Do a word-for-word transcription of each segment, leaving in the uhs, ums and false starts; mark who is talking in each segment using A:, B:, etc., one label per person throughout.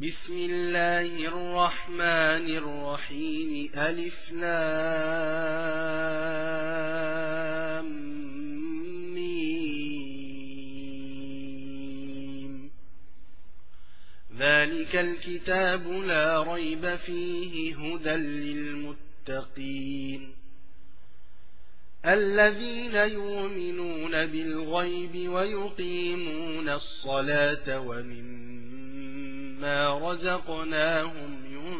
A: بسم الله الرحمن الرحيم ألف لام ميم ذلك الكتاب لا ريب فيه هدى للمتقين الذين يؤمنون بالغيب ويقيمون الصلاة ومما رزقناهم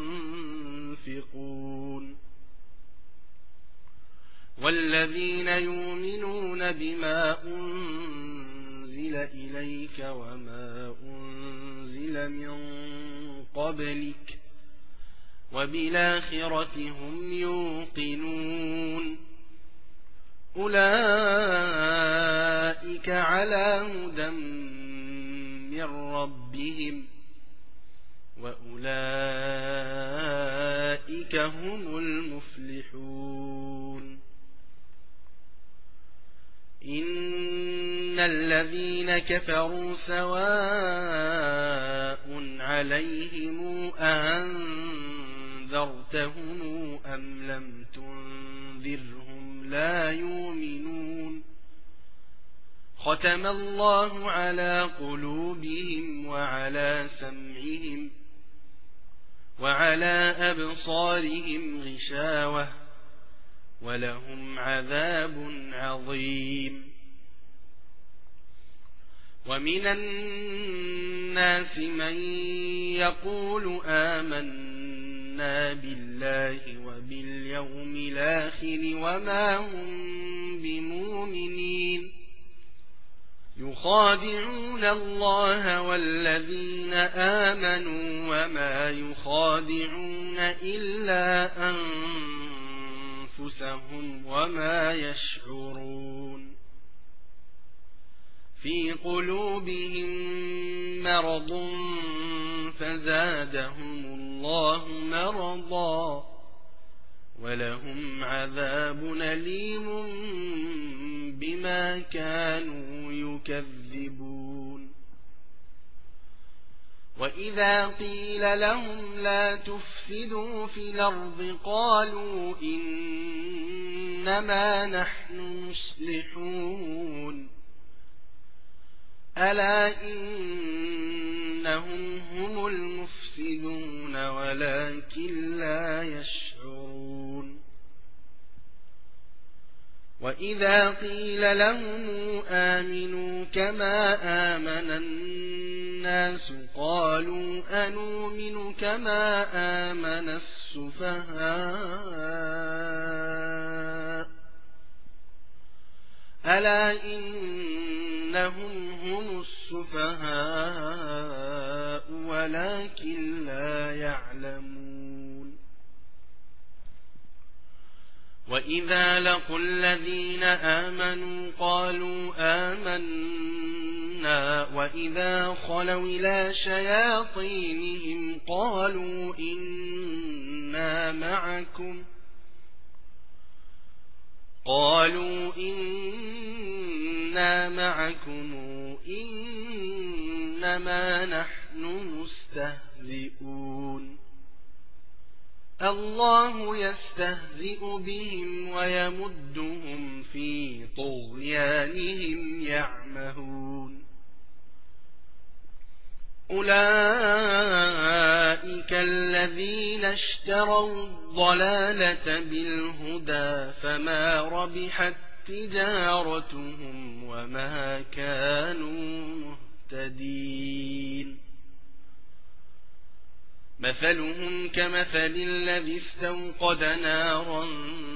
A: ينفقون والذين يؤمنون بما أنزل إليك وما أنزل من قبلك وبالآخرة هم يوقنون أولئك على هدى من ربهم وأولئك هم المفلحون إن الذين كفروا سواء عليهم أأنذرتهم أم لم تنذرهم لا يؤمنون ختم الله على قلوبهم وعلى سمعهم وعلى أبصارهم غشاوة ولهم عذاب عظيم ومن الناس من يقول آمنا بالله وباليوم الآخر وما هم بمؤمنين يخادعون الله والذين آمنوا وما يخادعون إلا أنفسهم وما يشعرون في قلوبهم مرض فزادهم الله مرضا ولهم عذاب أليم بما كانوا يكذبون وإذا قيل لهم لا تفسدوا في الأرض قالوا إنما نحن مصلحون ألا إنهم هم المفسدون ولكن لا يشعرون وإذا قيل لهم آمنوا كما آمن الناس قالوا أنؤمن كما آمن السفهاء ألا إنهم هم السفهاء ولكن لا يعلمون وإذا لقوا الذين آمنوا قالوا آمنا وإذا خلوا إلى شياطينهم قالوا إنا معكم قالوا إنا معكم إنما نحن مستهزئون الله يستهزئ بهم ويمدهم في طغيانهم يعمهون أولئك الذين اشتروا الضلالة بالهدى فما ربحت تجارتهم وما كانوا مهتدين مثلهم كمثل الذي استوقد نارا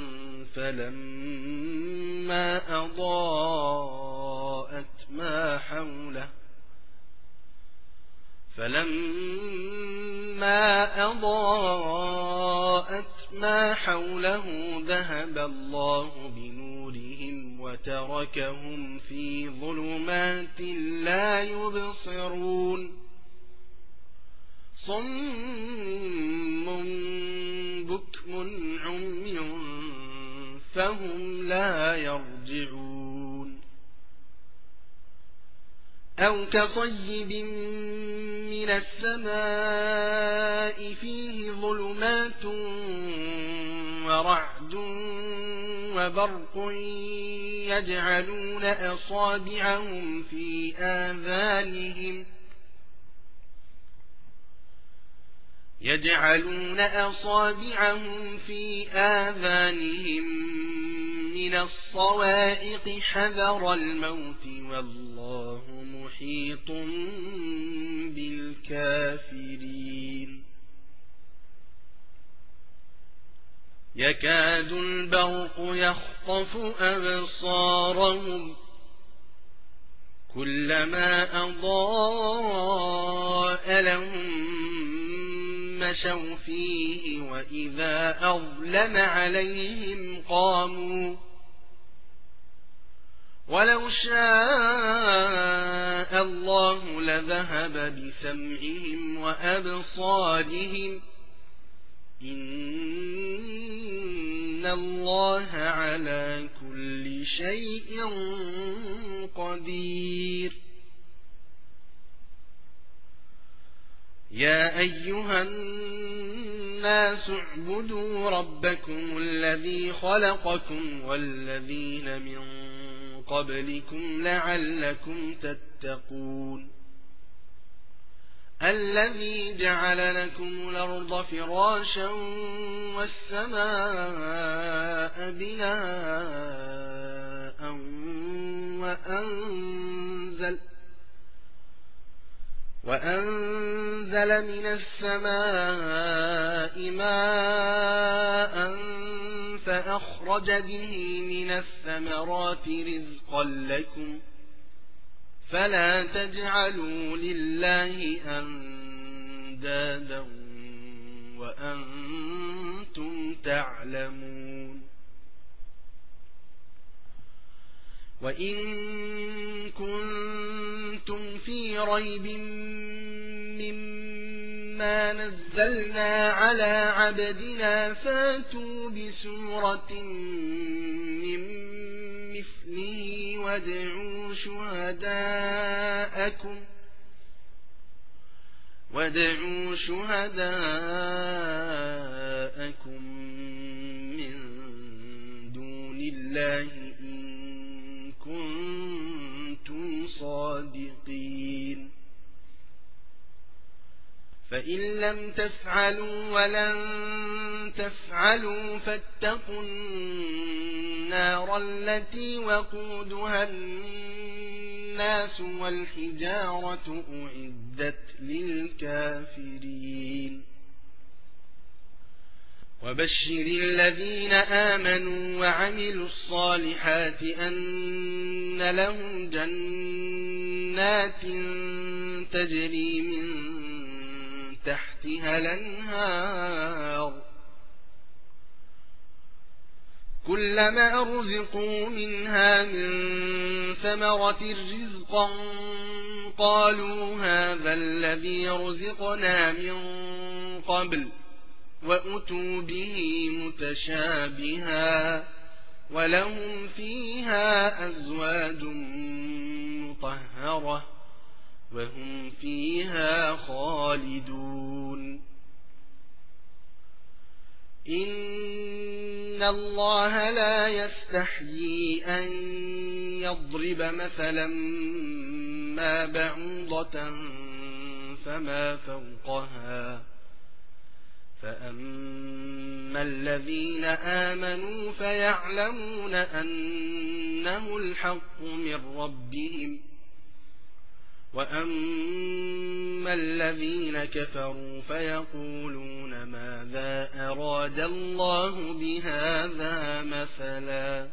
A: فلما أضاءت ما حوله فلما أضاءت ما حوله ذهب الله بنورهم وتركهم في ظلمات لا يبصرون صم بكم عمي فهم لا يرجعون أو كصيب من السماء فيه ظلمات ورعد وبرق يجعلون أصابعهم في آذانهم يجعلون أصابعهم في آذانهم من الصواعق حذر الموت والله محيط بالكافرين يكاد البرق يخطف أبصارهم كلما أضاء لهم مشوا فيه وإذا أظلم عليهم قاموا ولو شاء الله لذهب بسمعهم وأبصارهم إن الله على كل شيء قدير يا أيها الناس اعبدوا ربكم الذي خلقكم والذين من قبلكم لعلكم تتقون الذي جعل لكم الأرض فراشا والسماء بناء وأنزل وأنزل من السماء ماء فأخرج به من الثمرات رزقا لكم فلا تجعلوا لله أندادا وأنتم تعلمون وإن كنتم في ريب مما نزلنا على عبدنا فاتوا بسورة من مثله وادعوا شهداءكم وادعوا شهداءكم من دون الله إن كنتم صادقين فإن لم تفعلوا ولن تفعلوا فاتقوا النار التي وقودها الناس والحجارة أعدت للكافرين وبشر الذين آمنوا وعملوا الصالحات أن لهم جنات تجري من تحتها الأنهار كلما رزقوا منها من ثمرة رزقا قالوا هذا الذي رزقنا من قبل وأتوا به متشابها ولهم فيها أزواج مطهرة وهم فيها خالدون إن الله لا يستحيي أن يضرب مثلا ما بعوضة فما فوقها فأما الذين آمنوا فيعلمون أنه الحق من ربهم وأما الذين كفروا فيقولون ماذا أراد الله بهذا مثلا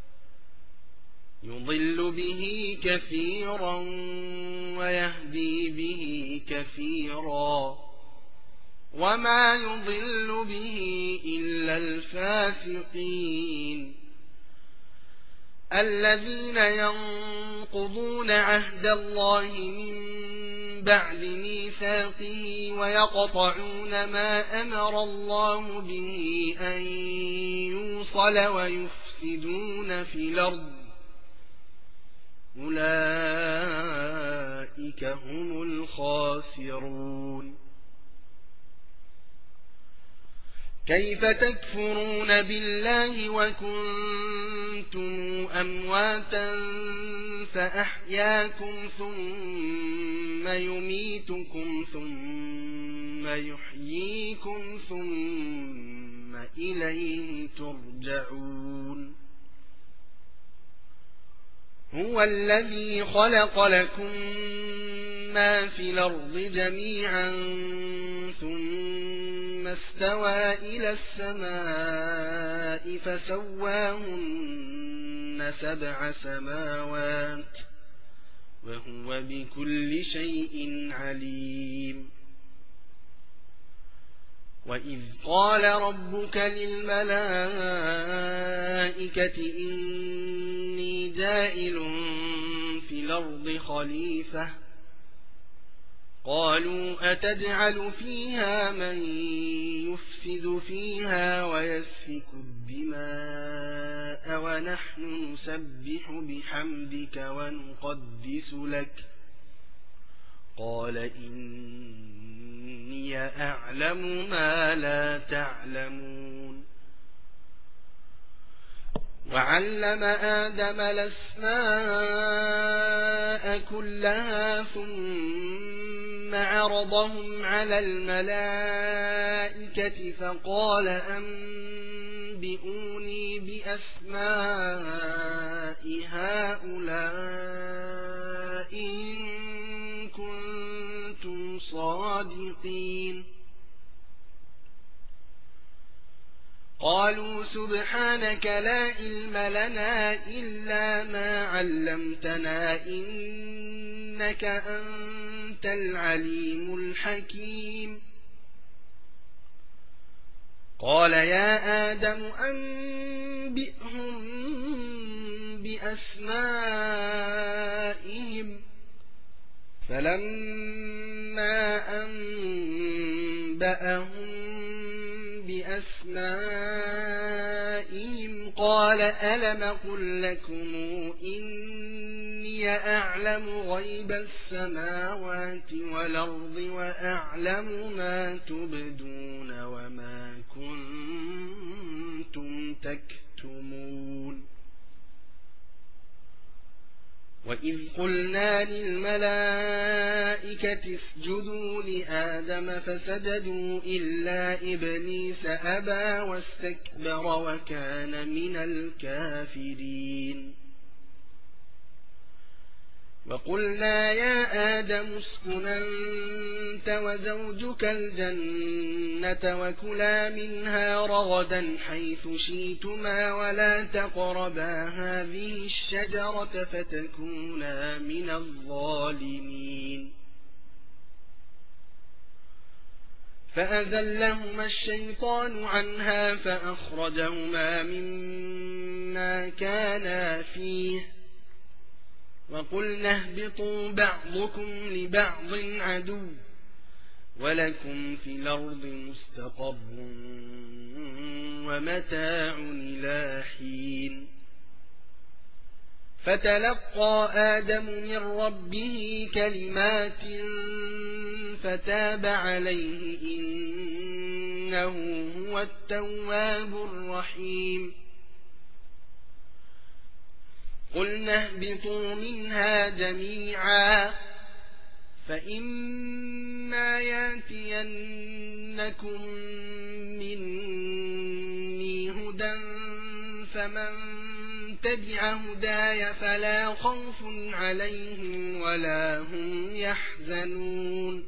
A: يضل به كثيرا ويهدي به كثيرا وما يضل به إلا الفاسقين الذين ينقضون عهد الله من بعد ميثاقه ويقطعون ما أمر الله به أن يوصل ويفسدون في الأرض أولئك فأولئك هم الخاسرون. كيف تكفرون بالله وكنتم أمواتا فأحياكم ثم يميتكم ثم يحييكم ثم إليه ترجعون. هو الذي خلق لكم ما في الأرض جميعا ثم استوى إلى السماء فسواهن سبع سماوات وهو بكل شيء عليم. وإذ قال ربك للملائكة إني جائل في الأرض خليفة قالوا أتجعل فيها من يفسد فيها ويسفك الدماء ونحن نسبح بحمدك ونقدس لك قال إني أعلم ما لا تعلمون. وعلم آدم الأسماء كلها ثم عرضهم على الملائكة فقال أنبئوني بأسماء هؤلاء إن كنتم صادقين. قالوا سبحانك لا علم لنا إلا ما علمتنا إنك أنت العليم الحكيم. قال يا آدم أنبئهم بأسمائهم فلما أنبأهم بأسمائهم قال ألم قل لكم إني أعلم غيب السماوات والأرض وأعلم ما تبدون وما كنتم تكتمون. وإذ قلنا للملائكة اسجدوا لآدم فسجدوا إلا إبليس أبى واستكبر وكان من الكافرين. وقلنا يا آدم اسكن أنت وزوجك الجنة وكلا منها رغدا حيث شئتما ولا تقربا هذه الشجرة فتكونا من الظالمين. فأزلهما الشيطان عنها فأخرجهما مما كانا فيه وقلنا اهبطوا بعضكم لبعض عدو ولكم في الأرض مستقر ومتاع إلى حين. فتلقى آدم من ربه كلمات فتاب عليه إنه هو التواب الرحيم. قلنا اهبطوا منها جميعا فإما ياتينكم مني هدى فمن تبع هداي فلا خوف عليهم ولا هم يحزنون.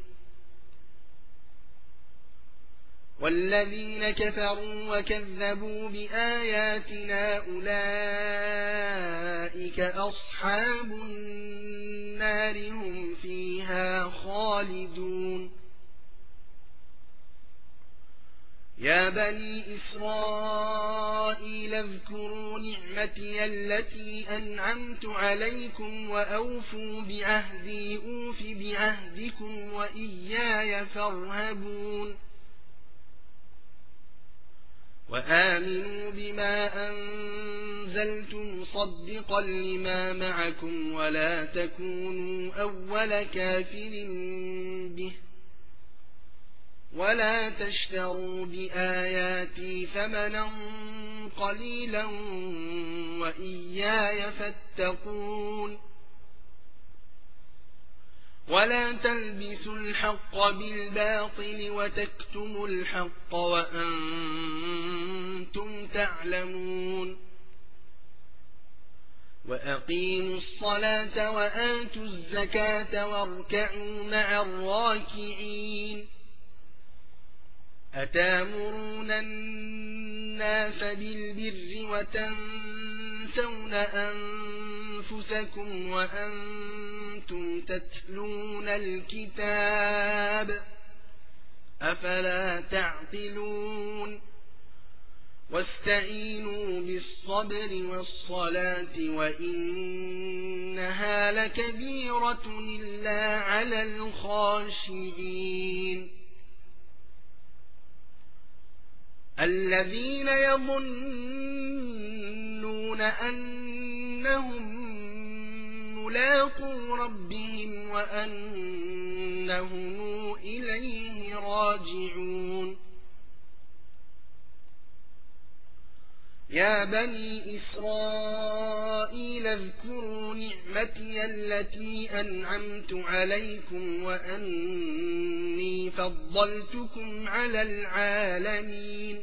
A: والذين كفروا وكذبوا بآياتنا أولئك أصحاب النار هم فيها خالدون. يا بني إسرائيل اذكروا نعمتي التي أنعمت عليكم وأوفوا بعهدي أوف بعهدكم وإياي فارهبون. وآمنوا بما أنزلت مصدقا لما معكم ولا تكونوا أول كافر به ولا تشتروا بآياتي ثمنا قليلا وإياي فاتقون ولا تلبسوا الحق بالباطل وتكتموا الحق وأنتم تعلمون وأقيموا الصلاة وآتوا الزكاة واركعوا مع الراكعين أتامرون الناس بالبر وتنسون أنفسكم وأنتم تتلون الكتاب أفلا تعقلون واستعينوا بالصبر والصلاة وإنها لكبيرة إلا على الخاشعين الذين يظنون أنهم ملاقو ربهم وأنهم إليه راجعون يا بني إسرائيل اذكروا نعمتي التي أنعمت عليكم وأني فضلتكم على العالمين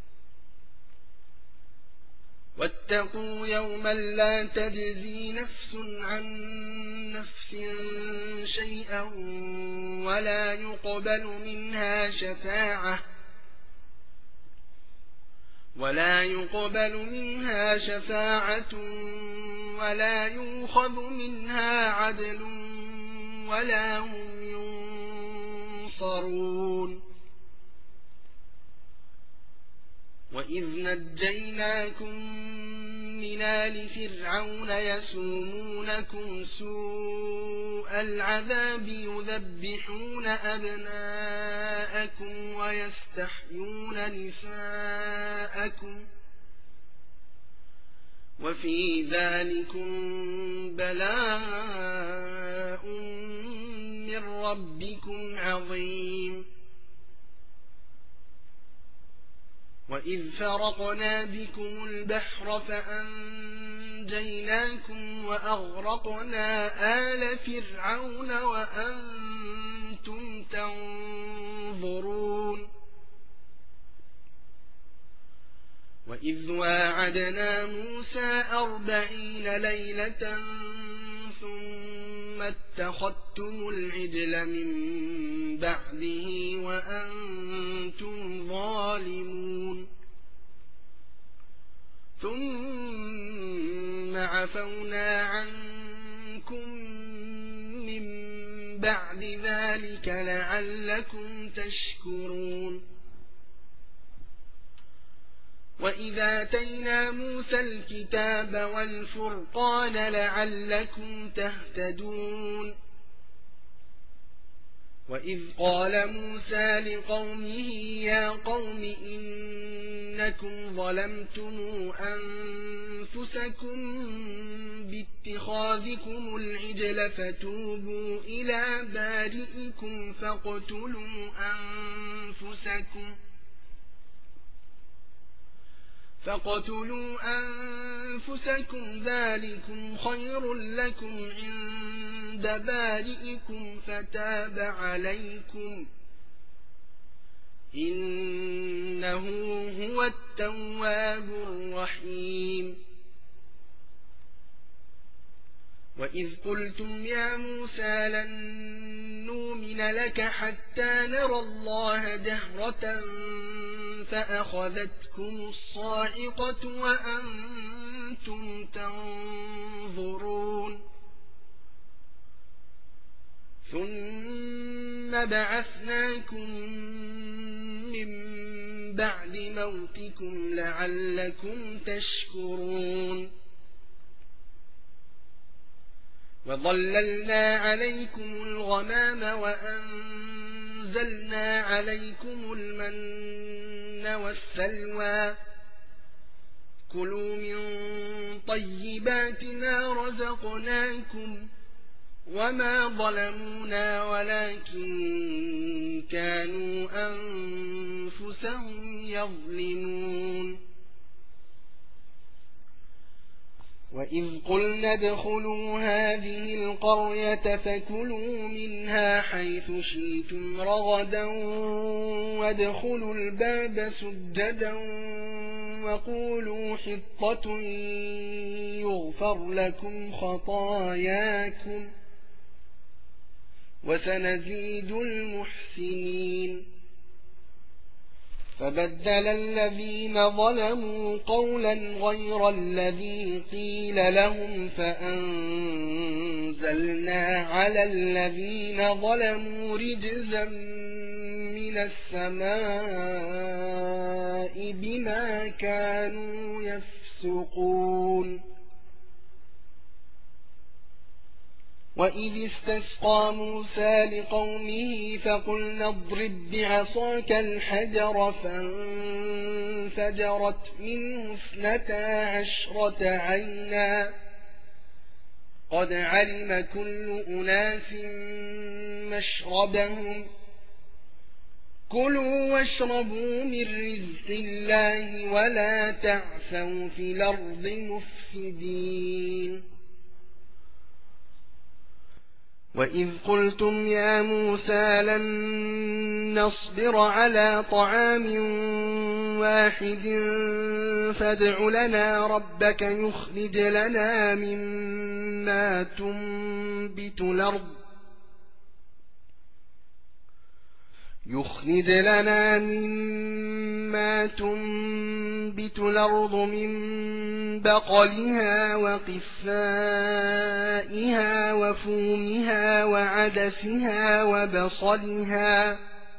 A: واتقوا يوما لا تجزي نفس عن نفس شيئا ولا يقبل منها شفاعة ولا يقبل منها شفاعة ولا يؤخذ منها عدل ولا هم ينصرون وإذ نجيناكم من آل فرعون يسومونكم سوء العذاب يذبحون أبناءكم ويستحيون نساءكم وفي ذلكم بلاء من ربكم عظيم وإذ فرقنا بكم البحر فأنجيناكم وأغرقنا آل فرعون وأنتم تنظرون وإذ واعدنا موسى أربعين ليلة ثم اتخذتم العجل من بعده وأنتم ظالمون ثم عفونا عنكم من بعد ذلك لعلكم تشكرون وإذا آتينا موسى الكتاب والفرقان لعلكم تهتدون وإذ قال موسى لقومه يا قوم إنكم ظلمتم أنفسكم باتخاذكم العجل فتوبوا إلى بارئكم فاقتلوا أنفسكم فاقتلوا أنفسكم ذلكم خير لكم عند بارئكم فتاب عليكم إنه هو التواب الرحيم وإذ قلتم يا موسى لن نؤمن لك حتى نرى الله جهرة فأخذتكم الصاعقة وأنتم تنظرون ثم بعثناكم من بعد موتكم لعلكم تشكرون وظللنا عليكم الغمام وأنزلنا نزلنا عليكم المن والسلوى كلوا من طيبات ما رزقناكم وما ظلمونا ولكن كانوا أنفسهم يظلمون وإذ قلنا ادخلوا هذه القرية فكلوا منها حيث شئتم رغدا وادخلوا الباب سجدا وقولوا حطة يغفر لكم خطاياكم وسنزيد المحسنين فبدل الذين ظلموا قولا غير الذي قيل لهم فأنزلنا على الذين ظلموا رجزا من السماء بما كانوا يفسقون وإذ استسقى موسى لقومه فقلنا اضرب بعصاك الحجر فانفجرت منه اثنتا عشرة عينا قد علم كل أناس مشربهم كلوا واشربوا من رزق الله ولا تعثوا في الأرض مفسدين وإذ قلتم يا موسى لن نصبر على طعام واحد فادع لنا ربك يخرج لنا مما تنبت الأرض يخرج لنا مما تنبت الأرض من بقلها وقثائها وفومها وعدسها وبصلها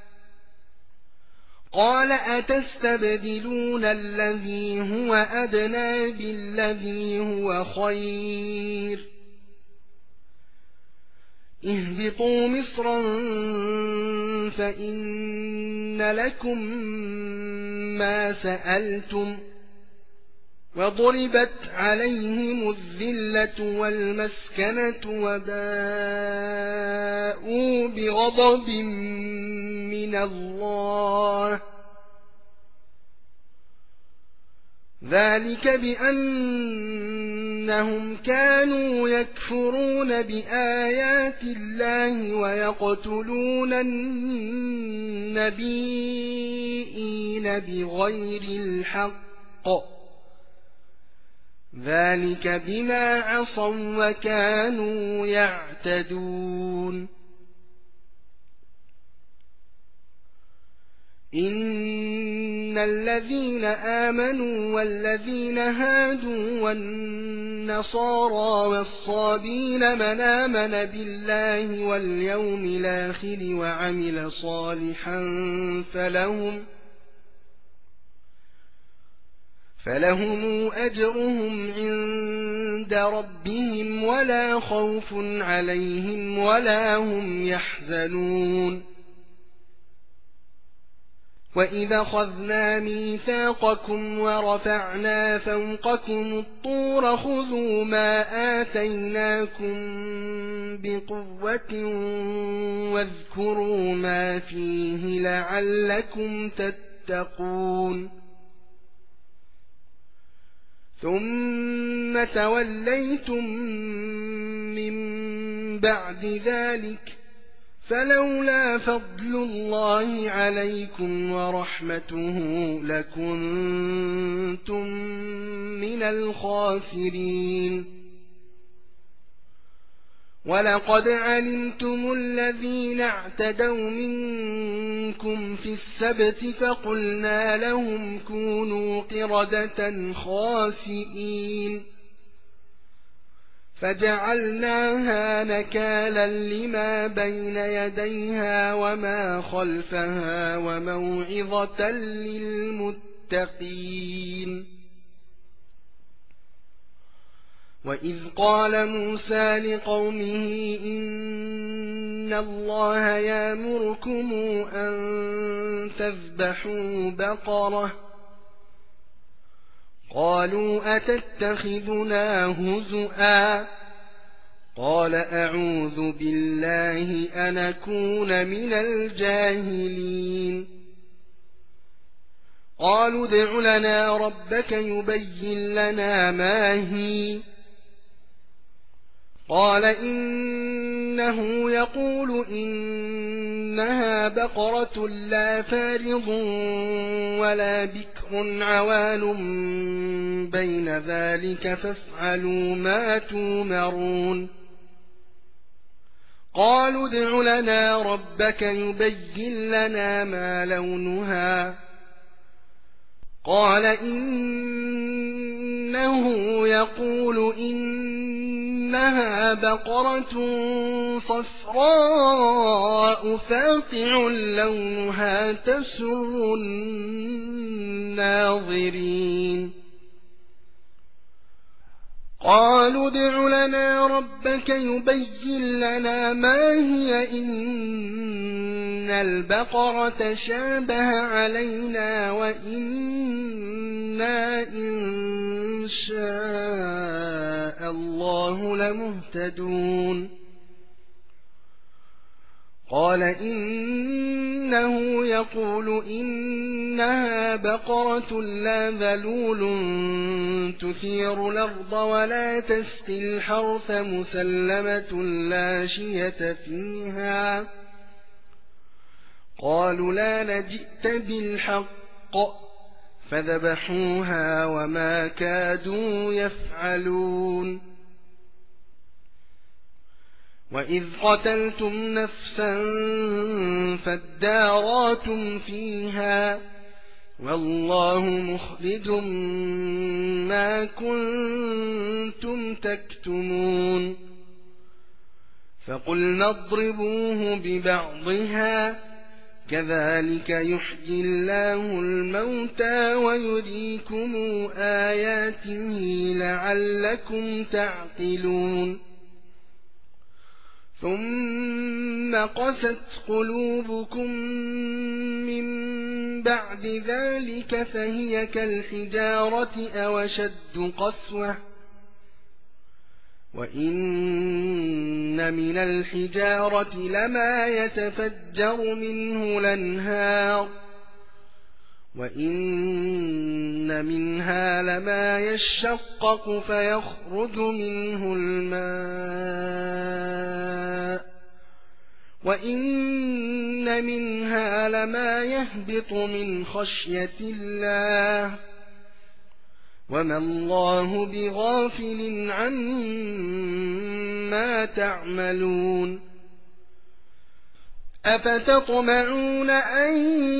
A: قال أتستبدلون الذي هو أدنى بالذي هو خير اهبطوا مصرا فإن لكم ما سألتم وضربت عليهم الذلة والمسكنة وباءوا بغضب من الله ذلك بأنهم كانوا يكفرون بآيات الله ويقتلون النبيين بغير الحق ذلك بما عصوا وكانوا يعتدون إن الذين آمنوا والذين هادوا والنصارى والصابين من آمن بالله واليوم الآخر وعمل صالحا فلهم فلهم أجرهم عند ربهم ولا خوف عليهم ولا هم يحزنون وإذا أخذنا ميثاقكم ورفعنا فوقكم الطور خذوا ما آتيناكم بقوة واذكروا ما فيه لعلكم تتقون ثم توليتم من بعد ذلك فلولا فضل الله عليكم ورحمته لكنتم من الخاسرين ولقد علمتم الذين اعتدوا منكم في السبت فقلنا لهم كونوا قردة خاسئين فجعلناها نكالا لما بين يديها وما خلفها وموعظة للمتقين وإذ قال موسى لقومه إن الله يأمركم أن تذبحوا بقرة قالوا أتتخذنا هزؤا قال أعوذ بالله أن أكون من الجاهلين قالوا ادع لنا ربك يبين لنا ما هي قال إنه يقول إنها بقرة لا فارض ولا بكر عوان بين ذلك فافعلوا ما تؤمرون قالوا ادع لنا ربك يبين لنا ما لونها قال إنه يقول إنها بقرة صفراء فاقع لونها تسر الناظرين قالوا ادع لنا ربك يبين لنا ما هي إن البقرة شابه علينا وإنا إن شاء الله لمهتدون قال إنه يقول إنها بقرة لا ذلول تثير الأرض ولا تسقي الحرث مسلمة لا شية فيها قالوا لا نجئت بالحق فذبحوها وما كادوا يفعلون وإذ قتلتم نفسا فادارأتم فيها والله مخرج ما كنتم تكتمون فقلنا اضربوه ببعضها كذلك يحيي الله الموتى ويريكم آياته لعلكم تعقلون ثم قست قلوبكم من بعد ذلك فهي كالحجارة أو أشد قسوة وإن من الحجارة لما يتفجر منه الأنهار وإن منها لما يشقق فيخرج منه الماء وإن منها لما يهبط من خشية الله وما الله بغافل عما تعملون أفتطمعون أن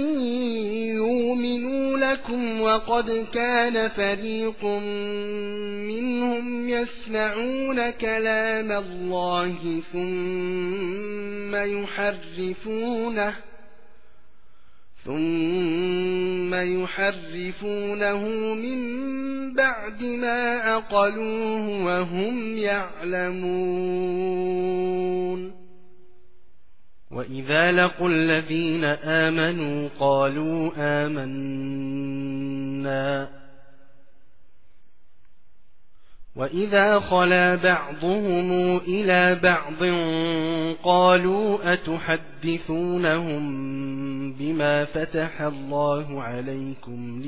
A: يؤمنوا لكم وقد كان فريق منهم يسمعون كلام الله ثم يحرفونه ثم يحرفونه من بعد ما عقلوه وهم يعلمون وإذا لقوا الذين آمنوا قالوا آمنا وإذا خلا بعضهم إلى بعض قالوا أتحدثونهم بما فتح الله عليكم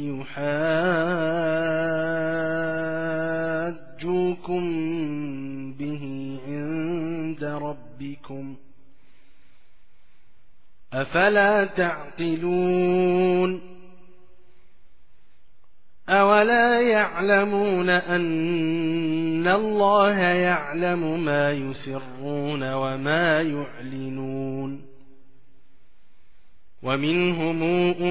A: ليحاجوكم به عند ربكم أفلا تعقلون أولا يعلمون أن الله يعلم ما يسرون وما يعلنون ومنهم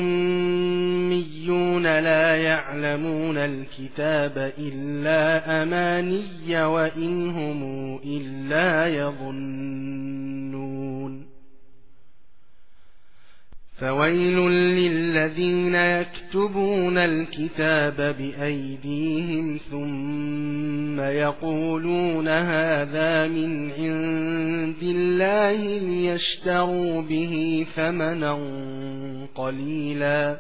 A: أميون لا يعلمون الكتاب إلا أماني وإنهم إلا يظنون فويل للذين يكتبون الكتاب بأيديهم ثم يقولون هذا من عند الله ليشتروا به ثمنا قليلا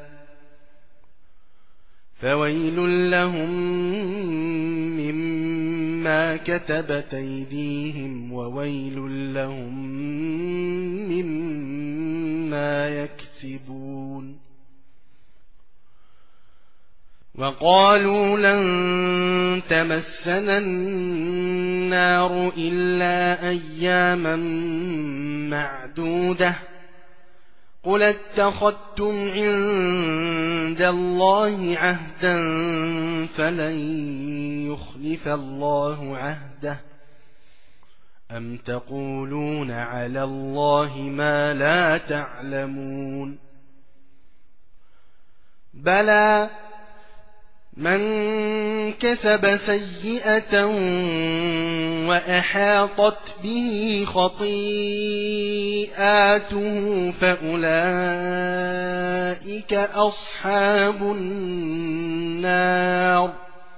A: فويل لهم مما كتبت أيديهم وويل لهم مما يكسبون وقالوا لن تمسنا النار إلا أياما معدودة قل اتخذتم عند الله عهدا فلن يخلف الله عهده أم تقولون على الله ما لا تعلمون بلى من كسب سيئة وأحاطت به خطيئاته فأولئك أصحاب النار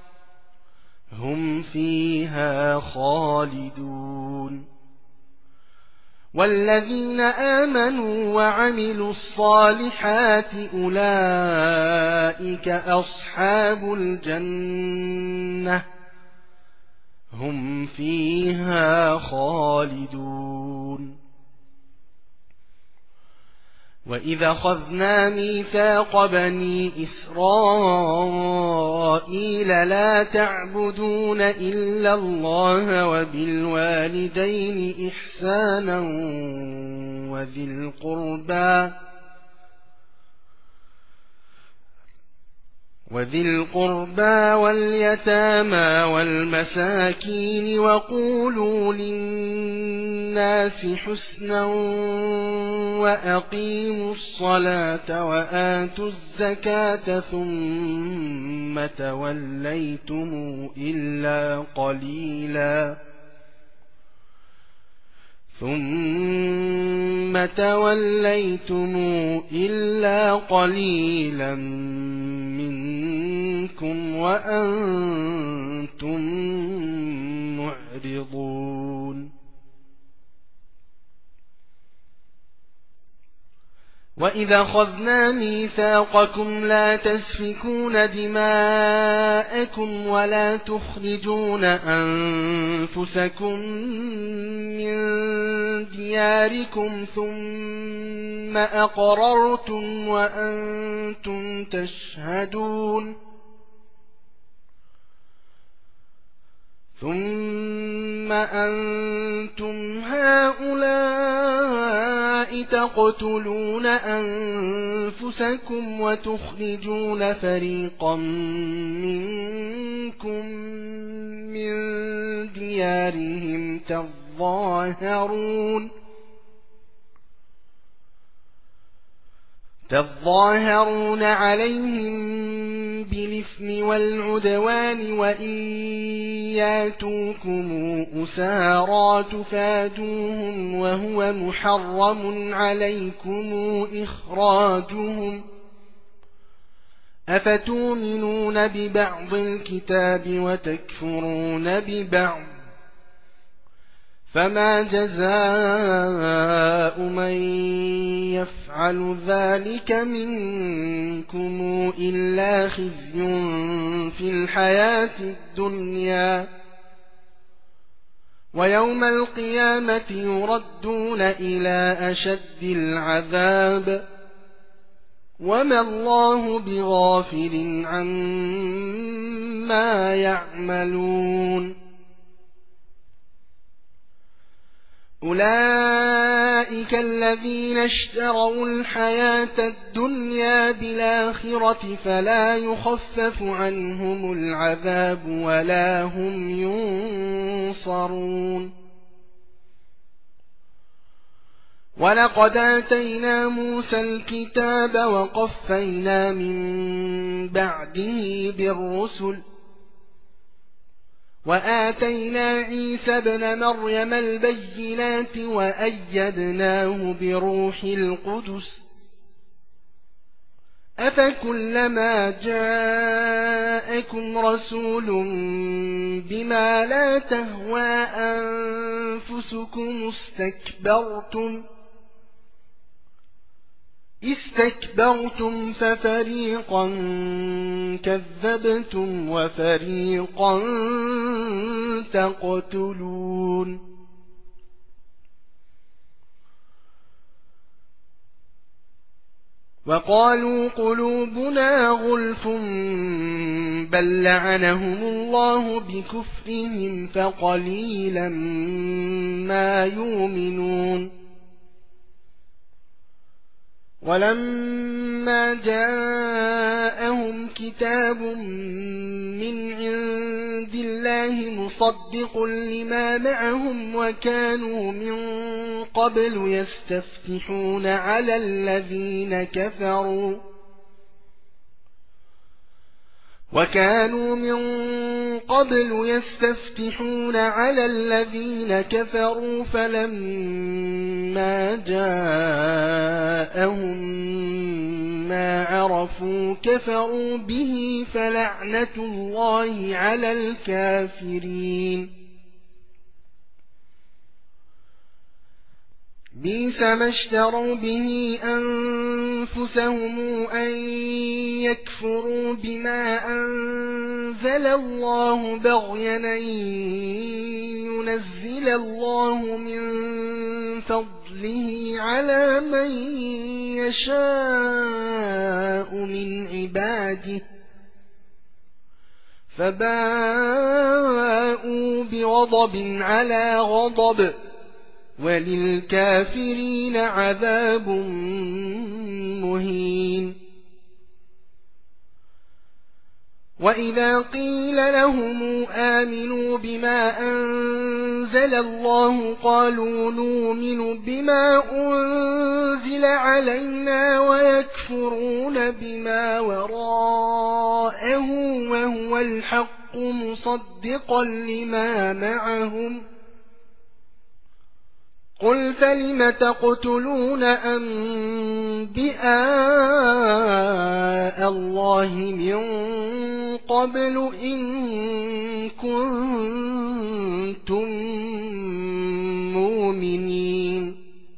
A: هم فيها خالدون والذين آمنوا وعملوا الصالحات أولئك أصحاب الجنة هم فيها خالدون وإذا أخذنا ميثاق بني إسرائيل لا تعبدون إلا الله وبالوالدين إحسانا وذي القربى وذي القربى واليتامى والمساكين وقولوا للناس حسنا وأقيموا الصلاة وآتوا الزكاة ثم توليتم إلا قليلا ثم توليتم إلا قليلا منكم وأنتم معرضون وإذا أخذنا ميثاقكم لا تسفكون دماءكم ولا تخرجون أنفسكم من دياركم ثم أقررتم وأنتم تشهدون ثم أنتم هؤلاء تقتلون أنفسكم وتخرجون فريقا منكم من ديارهم تظاهرون تظاهرون عليهم بالإثم والعدوان وإن ياتوكم أسارى تفادوهم وهو محرم عليكم إخراجهم أفتؤمنون ببعض الكتاب وتكفرون ببعض فما جزاء من يفعل ذلك منكم إلا خزي في الحياة الدنيا ويوم القيامة يردون إلى أشد العذاب وما الله بغافل عما يعملون أولئك الذين اشتروا الحياة الدنيا بالآخرة فلا يخفف عنهم العذاب ولا هم ينصرون ولقد آتينا موسى الكتاب وقفينا من بعده بالرسل وآتينا عيسى ابن مريم البينات وأيدناه بروح القدس أفكلما جاءكم رسول بما لا تهوى أنفسكم استكبرتم استكبرتم ففريقا كذبتم وفريقا تقتلون وقالوا قلوبنا غلف بل لعنهم الله بكفرهم فقليلا ما يؤمنون ولما جاءهم كتاب من عند الله مصدق لما معهم وكانوا من قبل يستفتحون على الذين كفروا وكانوا من قبل يستفتحون على الذين كفروا فلما جاءهم ما عرفوا كفروا به فلعنة الله على الكافرين بئس ما اشتروا به أنفسهم أن يكفروا بما أنزل الله بغيا أن ينزل الله من فضله على من يشاء من عباده فباءوا بغضب على غضب وللكافرين عذاب مهين وإذا قيل لهم آمنوا بما أنزل الله قالوا نؤمن بما أنزل علينا ويكفرون بما وراءه وهو الحق مصدقا لما معهم قل فلم تقتلون أنبياء الله من قبل إن كنتم مؤمنين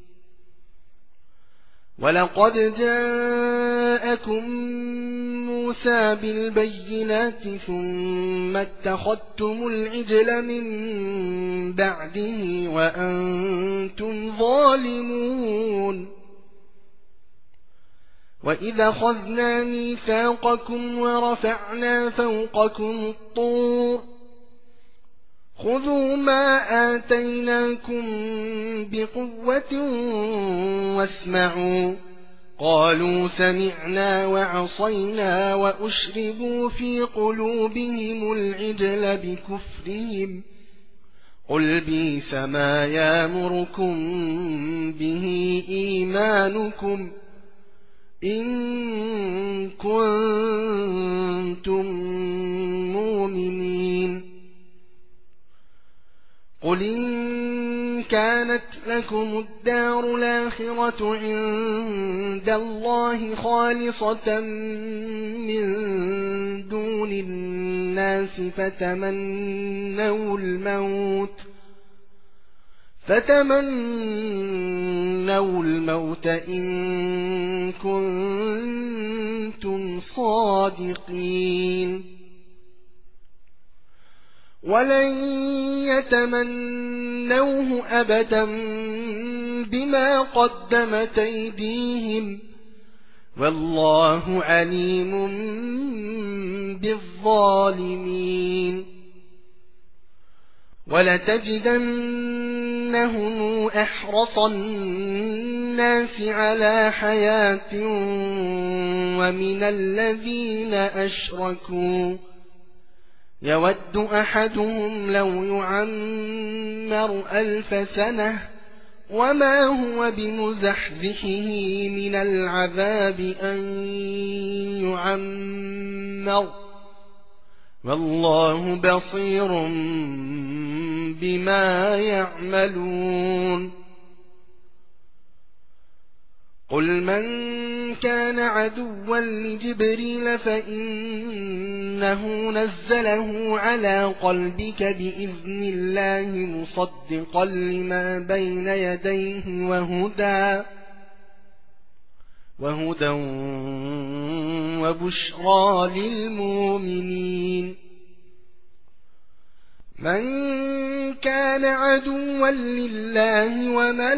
A: ولقد جاءكم موسى بالبينات ثم اتخذتم العجل من بعده وأنتم ظالمون وإذا أخذنا ميثاقكم ورفعنا فوقكم الطور خذوا ما آتيناكم بقوة واسمعوا قالوا سمعنا وعصينا وأشربوا في قلوبهم العجل بكفرهم قل بئس ما يأمركم به إيمانكم إن كنتم مؤمنين قل إن كانت لكم الدار الآخرة عند الله خالصة من دون الناس فتمنوا الموت فتمنوا الموت إن كنتم صادقين ولن يتمنوه أبدا بما قدمت أيديهم والله عليم بالظالمين ولتجدنهم أحرص الناس على حياة ومن الذين أشركوا يود أحدهم لو يعمر ألف سنة وما هو بمزحزحه من العذاب أن يعمر والله بصير بما يعملون قل من كان عدوا لجبريل فإنه نزله على قلبك بإذن الله مصدقا لما بين يديه وهدى وهدى وبشرى للمؤمنين من كان عدوا لله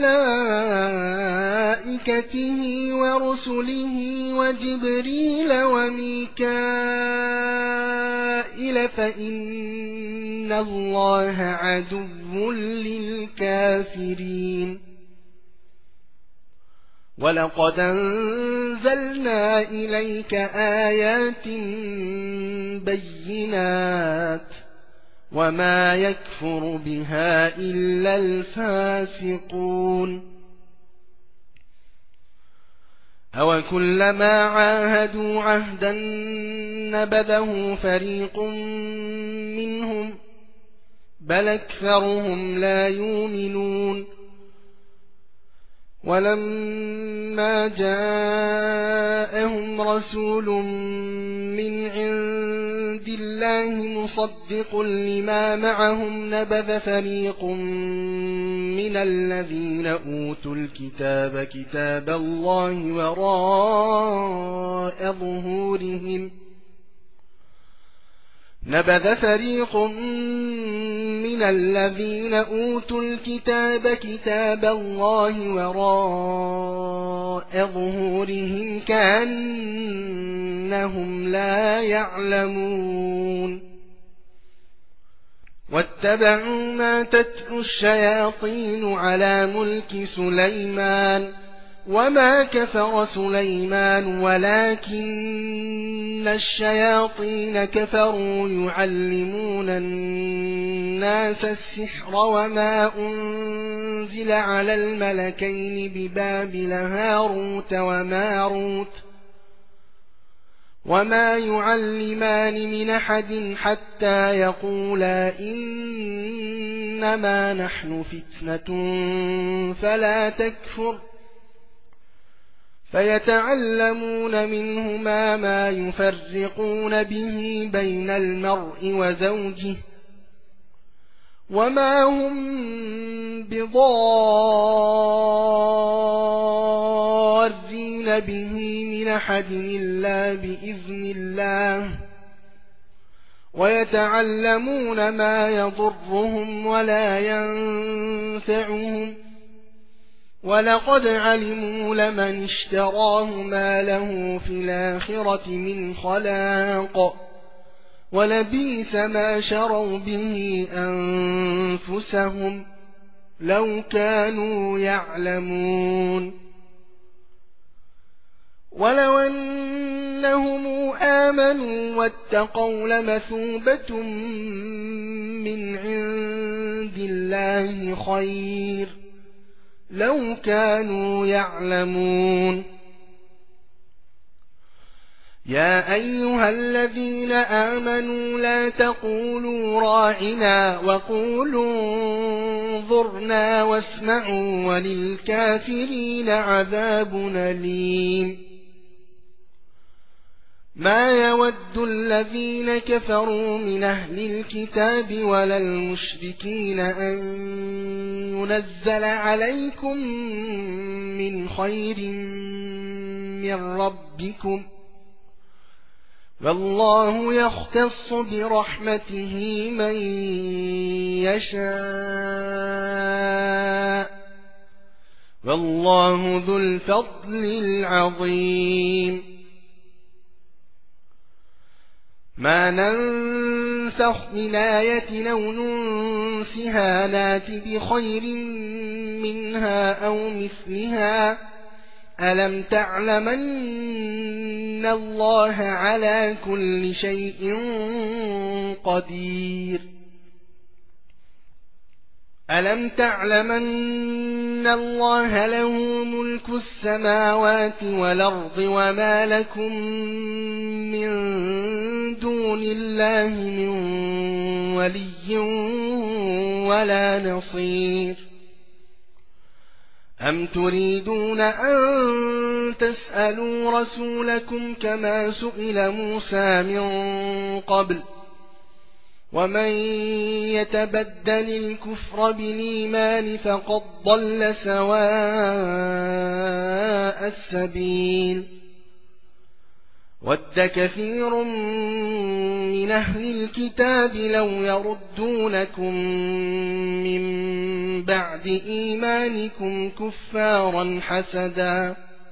A: وملائكته ورسله وجبريل وميكائيل فإن الله عدو للكافرين ولقد أنزلنا إليك آيات بينات وما يكفر بها إلا الفاسقون أو كلما عاهدوا عهدا نبذه فريق منهم بل أكثرهم لا يؤمنون ولما جاءهم رسول من عند الله مصدق لما معهم نبذ فريق من الذين أوتوا الكتاب كتاب الله وراء ظهورهم نبذ فريق من الذين أوتوا الكتاب كتاب الله وراء ظهورهم كأنهم لا يعلمون واتبعوا ما تتلو الشياطين على ملك سليمان وما كفر سليمان ولكن الشياطين كفروا يعلمون الناس السحر وما أنزل على الملكين ببابل هاروت وماروت وما يعلمان من أحد حتى يقولا إنما نحن فتنة فلا تكفر فيتعلمون منهما ما يفرقون به بين المرء وزوجه وما هم بضارين به من أحد إلا بإذن الله ويتعلمون ما يضرهم ولا ينفعهم ولقد علموا لمن اشتراه ما له في الآخرة من خلاق ولبئس ما شروا به أنفسهم لو كانوا يعلمون ولو أنهم آمنوا واتقوا لمثوبة من عند الله خير لو كانوا يعلمون يا أيها الذين آمنوا لا تقولوا راعنا وقولوا انظرنا واسمعوا وللكافرين عذاب أليم ما يود الذين كفروا من أهل الكتاب ولا المشركين أن ينزل عليكم من خير من ربكم والله يختص برحمته من يشاء والله ذو الفضل العظيم ما ننسخ من آية أو ننسها نات بخير منها أو مثلها ألم تعلمن الله على كل شيء قدير ألم تعلمن الله له ملك السماوات والأرض وما لكم من دون الله من ولي ولا نصير أم تريدون أن تسألوا رسولكم كما سئل موسى من قبل ومن يتبدل الكفر بالإيمان فقد ضل سواء السبيل ود كثير من أهل الكتاب لو يردونكم من بعد إيمانكم كفارا حسدا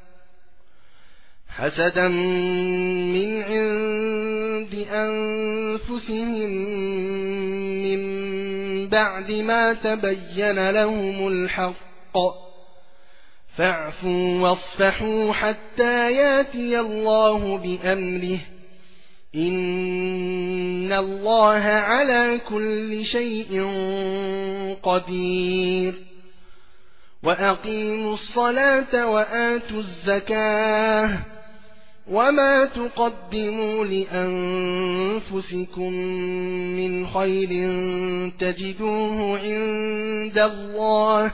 A: حسدا من عند أنفسهم من بعد ما تبين لهم الحق فاعفوا واصفحوا حتى ياتي الله بأمره إن الله على كل شيء قدير وأقيموا الصلاة وآتوا الزكاة وما تقدموا لأنفسكم من خير تجدوه عند الله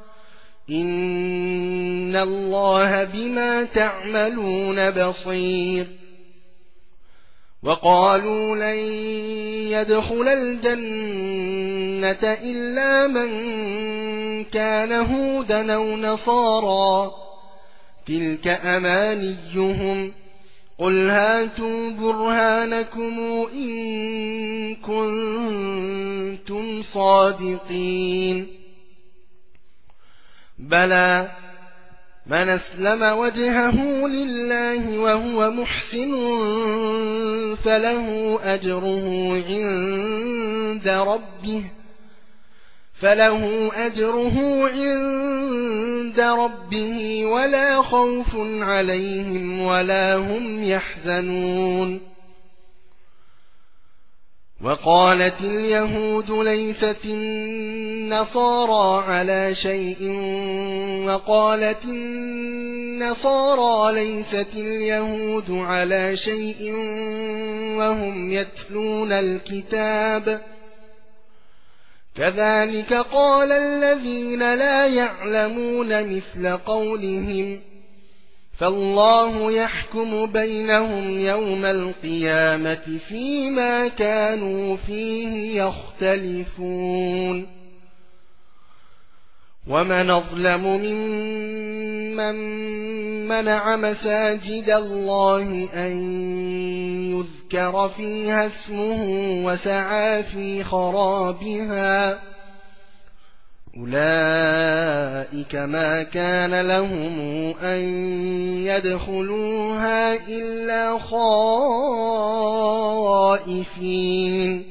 A: إن الله بما تعملون بصير وقالوا لن يدخل الجنة إلا من كان هودا أو نصارى تلك أمانيهم قل هاتوا برهانكم إن كنتم صادقين بلى من أسلم وجهه لله وهو محسن فله أجره عند ربه فله أجره عند ربه ولا خوف عليهم ولا هم يحزنون وقالت اليهود ليست النصارى على شيء وقالت النصارى ليست اليهود على شيء وهم يتلون الكتاب كذلك قال الذين لا يعلمون مثل قولهم فالله يحكم بينهم يوم القيامة فيما كانوا فيه يختلفون ومن أظلم ممن منع مساجد الله أن يذكر فيها اسمه وسعى في خرابها أولئك ما كان لهم أن يدخلوها إلا خائفين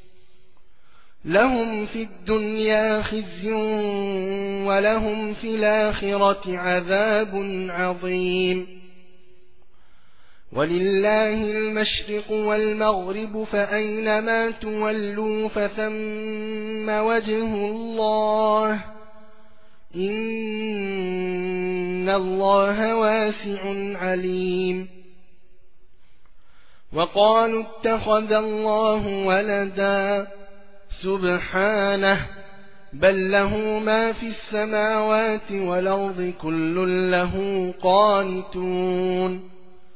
A: لهم في الدنيا خزي ولهم في الآخرة عذاب عظيم ولله المشرق والمغرب فأينما تولوا فثم وجه الله إن الله واسع عليم وقالوا اتخذ الله ولدا سبحانه بل له ما في السماوات والأرض كل له قانتون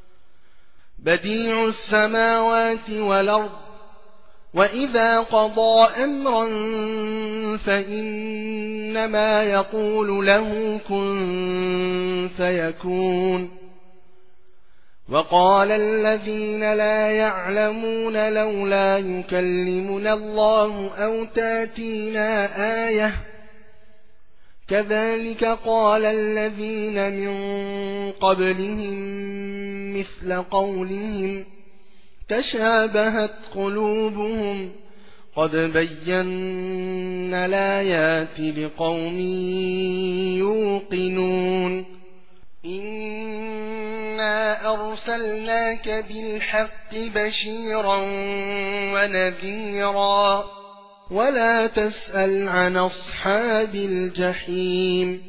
A: بديع السماوات والأرض وإذا قضى أمرا فإنما يقول له كن فيكون وقال الذين لا يعلمون لولا يكلمنا الله أو تاتينا آية كذلك قال الذين من قبلهم مثل قولهم تشابهت قلوبهم قد بينا الآيات لقوم يوقنون إنا أرسلناك بالحق بشيرا ونذيرا ولا تسأل عن أصحاب الجحيم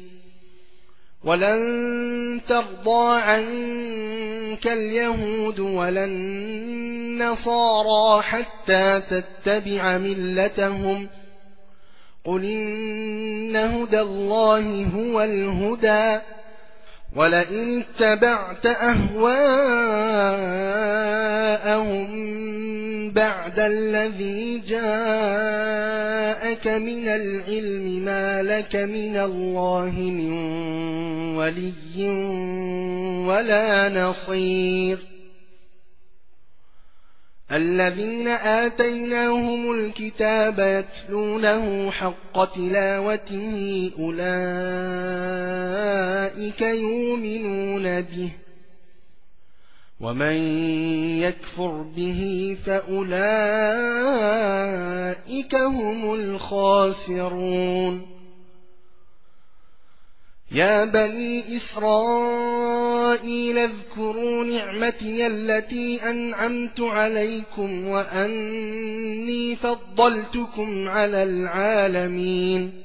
A: ولن ترضى عنك اليهود ولا النصارى حتى تتبع ملتهم قل إن هدى الله هو الهدى ولئن اتبعت أهواءهم بعد الذي جاءك من العلم ما لك من الله من ولي ولا نصير الذين آتيناهم الكتاب يتلونه حق تلاوته أولئك يؤمنون به ومن يكفر به فأولئك هم الخاسرون يا بني إسرائيل اذكروا نعمتي التي أنعمت عليكم وأني فضلتكم على العالمين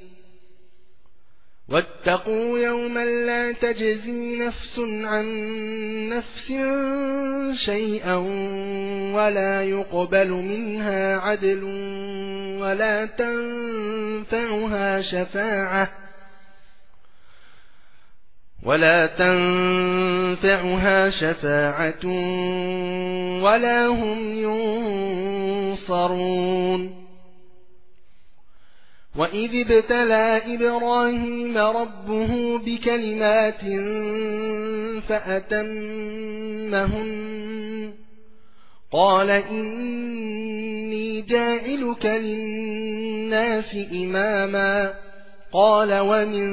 A: واتقوا يوما لا تجزي نفس عن نفس شيئا ولا يقبل منها عدل ولا تنفعها شفاعة ولا تنفعها شفاعة ولا هم ينصرون وإذ ابتلى إبراهيم ربه بكلمات فأتمهن قال إني جاعلك للناس إماما قال ومن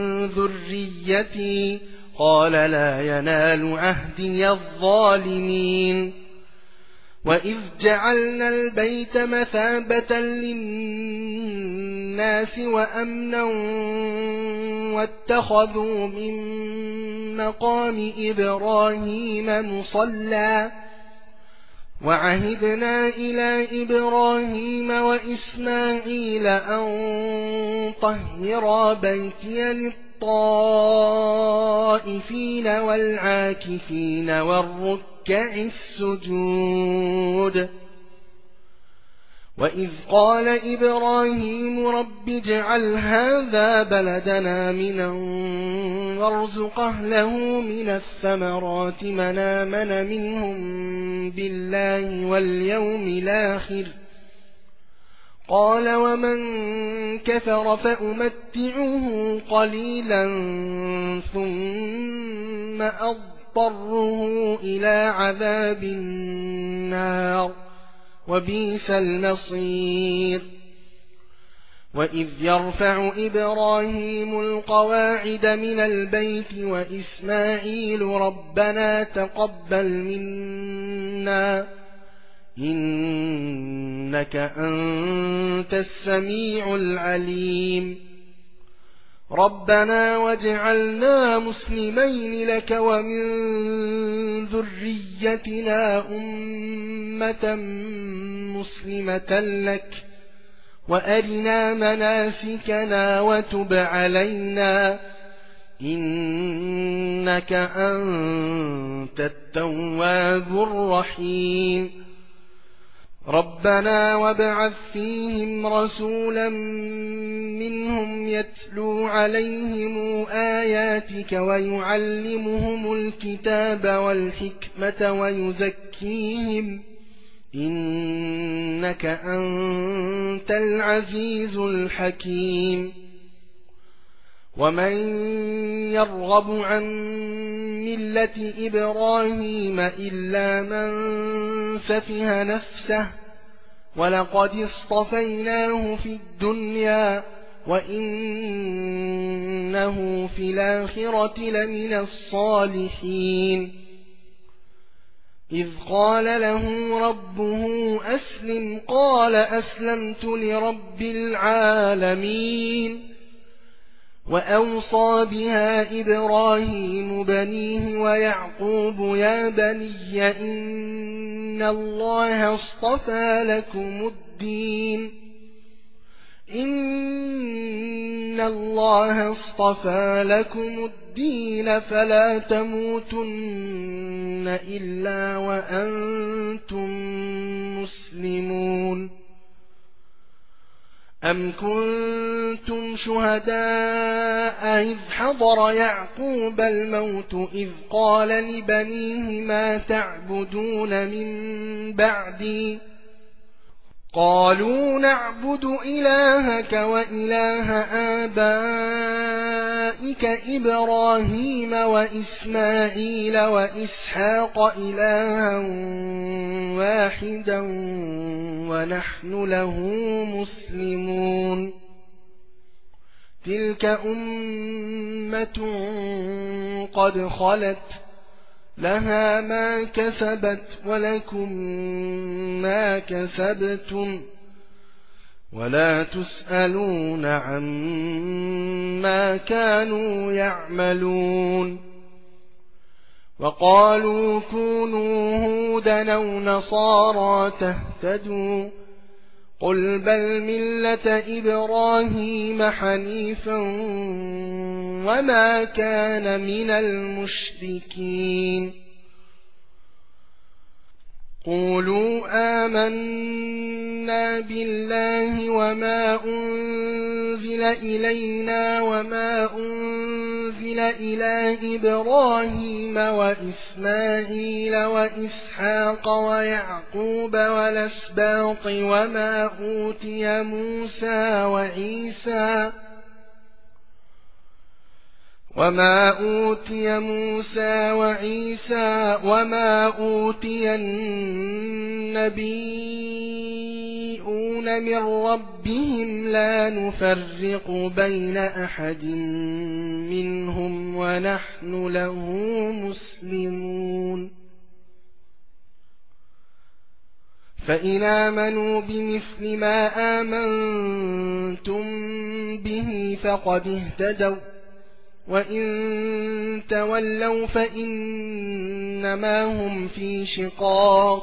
A: ذريتي قال لا ينال عهدي الظالمين وإذ جعلنا البيت مثابة للناس وأمنا واتخذوا من مقام إبراهيم مصلى وعهدنا إلى إبراهيم وإسماعيل أن طهرا بيتي للطائفين والعاكفين والركع السجود وإذ قال إبراهيم رب اجعل هذا بلدنا آمنا وارزق أهله من الثمرات من آمن منهم بالله واليوم الآخر قال ومن كفر فأمتعه قليلا ثم أضطره إلى عذاب النار وبئس المصير وإذ يرفع إبراهيم القواعد من البيت وإسماعيل ربنا تقبل منا إنك أنت السميع العليم ربنا واجعلنا مسلمين لك ومن ذريتنا أمة مسلمة لك وأرنا مناسكنا وتب علينا إنك أنت التواب الرحيم ربنا وابعث فيهم رسولا منهم يتلو عليهم آياتك ويعلمهم الكتاب والحكمة ويزكيهم إنك أنت العزيز الحكيم ومن يرغب عن ملة إبراهيم إلا من سفه نفسه ولقد اصطفيناه في الدنيا وإنه في الآخرة لمن الصالحين إذ قال له ربه أسلم قال أسلمت لرب العالمين وأوصى بها إبراهيم بنيه ويعقوب يا بني إن الله اصطفى لكم الدين إن الله اصطفى لكم الدين فلا تموتن إلا وأنتم مسلمون أم كنتم شهداء إذ حضر يعقوب الموت إذ قال لبنيه ما تعبدون من بعدي قالوا نعبد إلهك وإله آبائك إبراهيم وإسماعيل وإسحاق إلها واحدا ونحن له مسلمون تلك أمة قد خلت لها ما كسبت ولكم ما كسبتم ولا تسألون عما كانوا يعملون وقالوا كونوا هودا أو نصارى تهتدوا قل بل ملة إبراهيم حنيفا وما كان من المشركين قولوا آمنا بالله وما أنزل إلينا وما أنزل إلى إبراهيم وإسماعيل وإسحاق ويعقوب والأسباط وما أوتي موسى وعيسى وما أوتي موسى وعيسى وما أوتي النبيون من ربهم لا نفرق بين أحد منهم ونحن له مسلمون فإن آمنوا بمثل ما آمنتم به فقد اهتدوا وإن تولوا فإنما هم في شقاق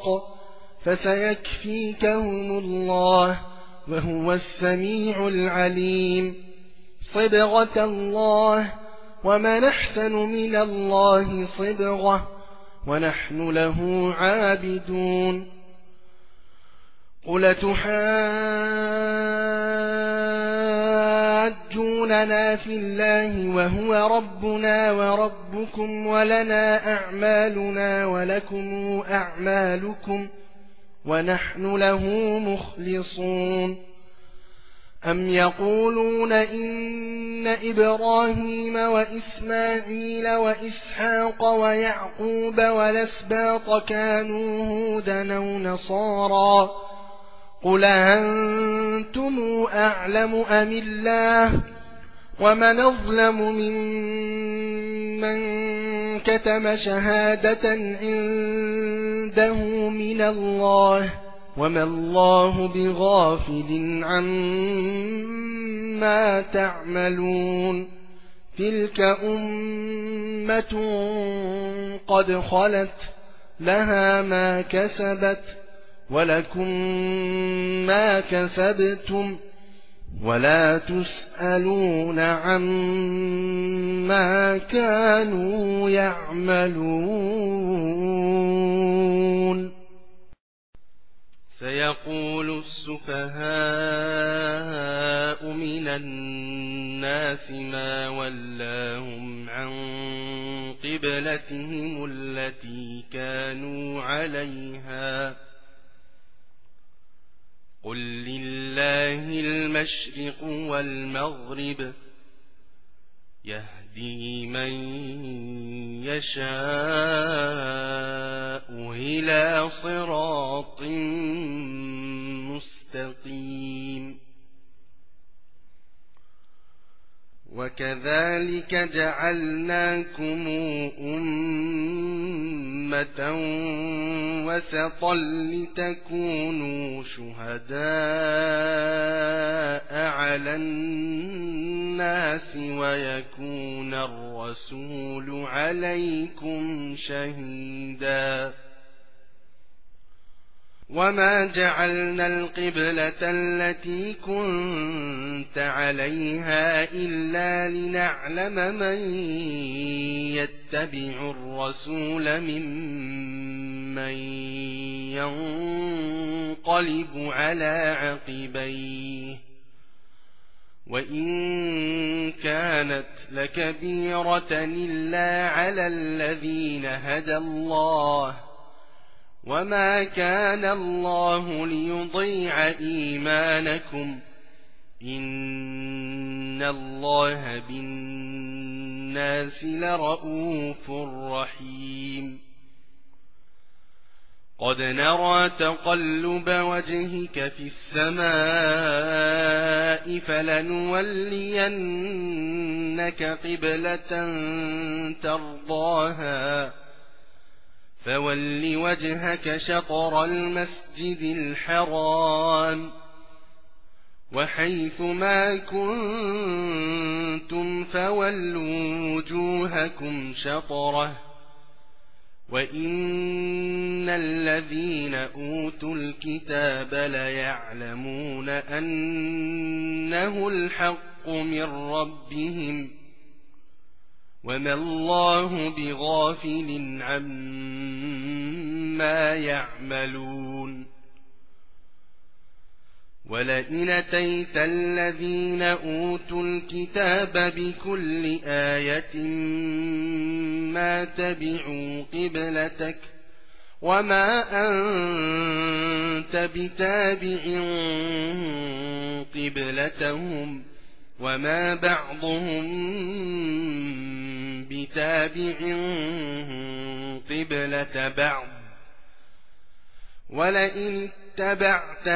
A: فسيكفيكهم الله وهو السميع العليم صبغة الله ومن أحسن من الله صبغة ونحن له عابدون قل تحاجوننا في الله وهو ربنا وربكم ولنا أعمالنا ولكم أعمالكم ونحن له مخلصون أم يقولون إن إبراهيم وإسماعيل وإسحاق ويعقوب والأسباط كانوا هودا أو نصارى قل أنتم أعلم أم الله ومن أظلم ممن كتم شهادة عنده من الله وما الله بغافل عما تعملون تلك أمة قد خلت لها ما كسبت ولكم ما كسبتم ولا تسألون عما كانوا يعملون سيقول السفهاء من الناس ما ولاهم عن قبلتهم التي كانوا عليها قل لله المشرق والمغرب يهدي من يشاء إلى صراط مستقيم وكذلك جعلناكم أمة وسطا لتكونوا شهداء على الناس ويكون الرسول عليكم شهيدا وما جعلنا القبلة التي كنت عليها إلا لنعلم من يتبع الرسول ممن ينقلب على عقبيه وإن كانت لكبيرة إلا على الذين هدى الله وما كان الله ليضيع إيمانكم إن الله بالناس لرءوف رحيم قد نرى تقلب وجهك في السماء فلنولينك قبلة ترضاها فول وجهك شطر المسجد الحرام وحيث ما كنتم فولوا وجوهكم شطره وإن الذين أوتوا الكتاب ليعلمون أنه الحق من ربهم وما الله بغافل عما يعملون ولئن أتيت الذين أوتوا الكتاب بكل آية ما تبعوا قبلتك وما أنت بتابع قبلتهم وما بعضهم بتابع قبلة بعض ولئن اتبعت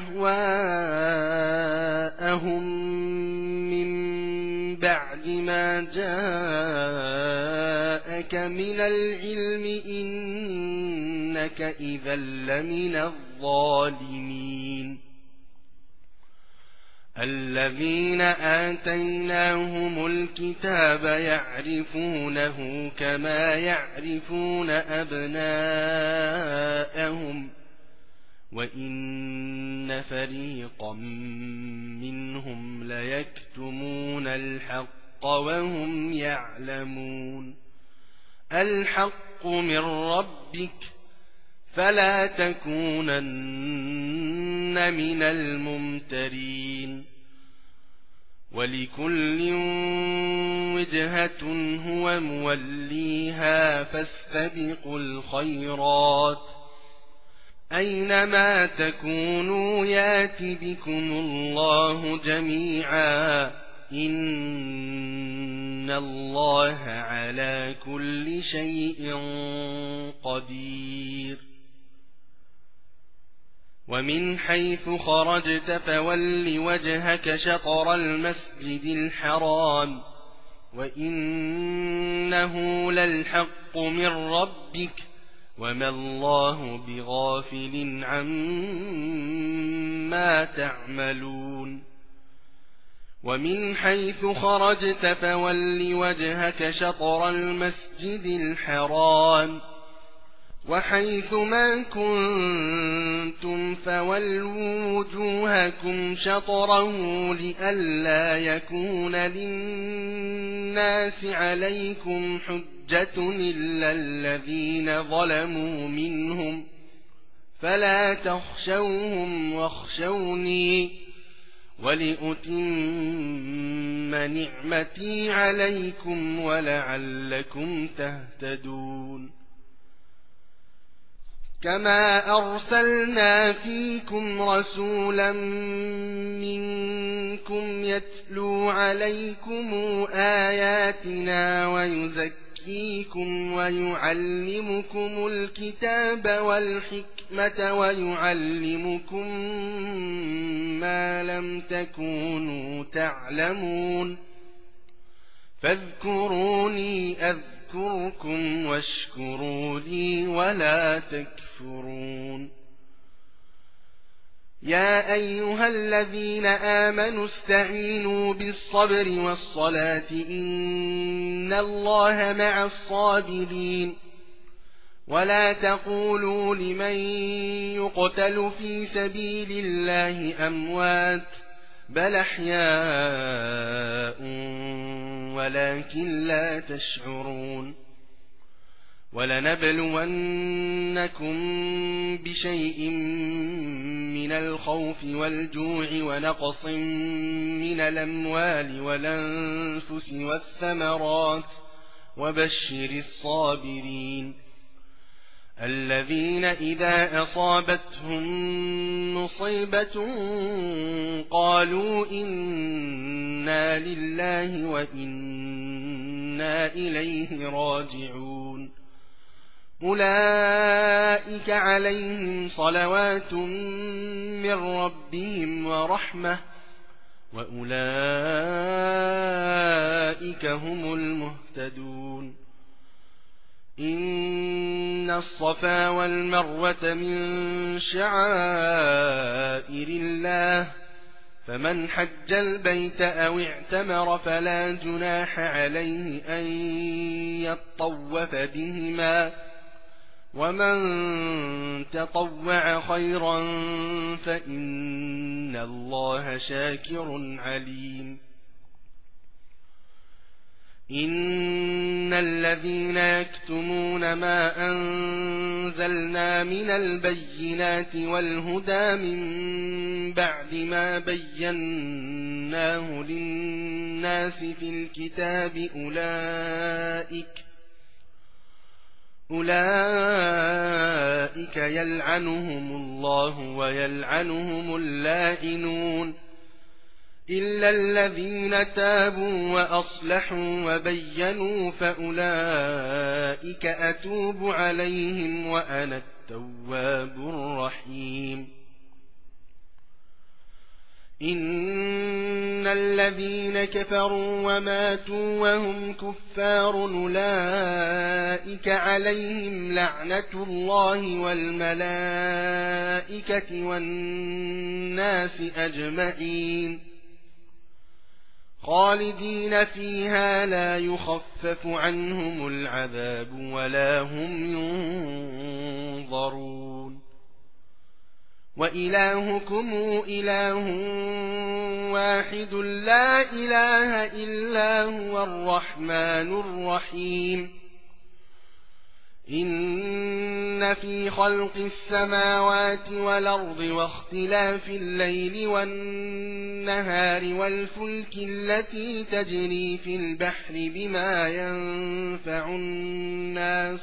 A: أهواءهم من بعد ما جاءك من العلم إنك إذا لمن الظالمين الذين آتيناهم الكتاب يعرفونه كما يعرفون أبناءهم وإن فريقا منهم ليكتمون الحق وهم يعلمون الحق من ربك فلا تكونن من الممترين ولكل وجهة هو موليها فاستبقوا الخيرات أينما تكونوا يات بكم الله جميعا إن الله على كل شيء قدير ومن حيث خرجت فول وجهك شطر المسجد الحرام وإنه للحق من ربك وما الله بغافل عما تعملون ومن حيث خرجت فول وجهك شطر المسجد الحرام وحيث ما كنتم فولوا وجوهكم شطره لئلا يكون للناس عليكم حجة إلا الذين ظلموا منهم فلا تخشوهم واخشوني ولأتم نعمتي عليكم ولعلكم تهتدون كما أرسلنا فيكم رسولا منكم يتلو عليكم آياتنا ويزكيكم ويعلمكم الكتاب والحكمة ويعلمكم ما لم تكونوا تعلمون فاذكروني أذكركم واشكروا لي ولا تكفرون يا أيها الذين آمنوا استعينوا بالصبر والصلاة إن الله مع الصابرين ولا تقولوا لمن يقتل في سبيل الله أموات بل أحياء ولكن لا تشعرون ولنبلونكم وَلَنَبْلُوَنَّكُم بِشَيْءٍ مِّنَ الْخَوْفِ وَالْجُوعِ وَنَقْصٍ مِّنَ الْأَمْوَالِ وَالْأَنفُسِ وَالثَّمَرَاتِ وَبَشِّرِ الصَّابِرِينَ الَّذِينَ إِذَا أَصَابَتْهُم مُّصِيبَةٌ قَالُوا إِنَّا لِلَّهِ وَإِنَّا إِلَيْهِ راجعون أُولَئِكَ عَلَيْهِمْ صَلَوَاتٌ مِّن رَّبِّهِمْ وَرَحْمَةٌ وَأُولَئِكَ هُمُ الْمُهْتَدُونَ إِنَّ الصَّفَا وَالْمَرْوَةَ مِن شَعَائِرِ اللَّهِ فَمَنْ حَجَّ الْبَيْتَ أَوِ اعْتَمَرَ فَلَا جُنَاحَ عَلَيْهِ أَن يَطَّوَّفَ بِهِمَا وَمَن تَطَوَّعَ خَيْرًا فَإِنَّ اللَّهَ شَاكِرٌ عَلِيمٌ إِنَّ الَّذِينَ يَكْتُمُونَ مَا أَنزَلْنَا مِنَ الْبَيِّنَاتِ وَالْهُدَى مِن بَعْدِ مَا بَيَّنَّاهُ لِلنَّاسِ فِي الْكِتَابِ أُولَئِكَ أُولَئِكَ يَلْعَنُهُمُ اللَّهُ وَيَلْعَنُهُمُ اللَّاعِنُونَ إِلَّا الَّذِينَ تَابُوا وَأَصْلَحُوا وَبَيَّنُوا فَأُولَئِكَ أَتُوبُ عَلَيْهِمْ وَأَنَا التَّوَّابُ الرَّحِيمُ إِنَّ الَّذِينَ كَفَرُوا وَمَاتُوا وَهُمْ كُفَّارٌ أُولَئِكَ عَلَيْهِمْ لَعْنَةُ اللَّهِ وَالْمَلَائِكَةِ وَالنَّاسِ أَجْمَعِينَ خَالِدِينَ فِيهَا لَا يُخَفَّفُ عَنْهُمُ الْعَذَابُ وَلَا هُمْ يُنظَرُونَ وَإِلَٰهُكُمْ إِلَٰهٌ وَاحِدٌ لَّا إِلَٰهَ إِلَّا هُوَ الرَّحْمَٰنُ الرَّحِيمُ إِنَّ فِي خَلْقِ السَّمَاوَاتِ وَالْأَرْضِ وَاخْتِلَافِ اللَّيْلِ وَالنَّهَارِ وَالْفُلْكِ الَّتِي تَجْرِي فِي الْبَحْرِ بِمَا يَنفَعُ النَّاسَ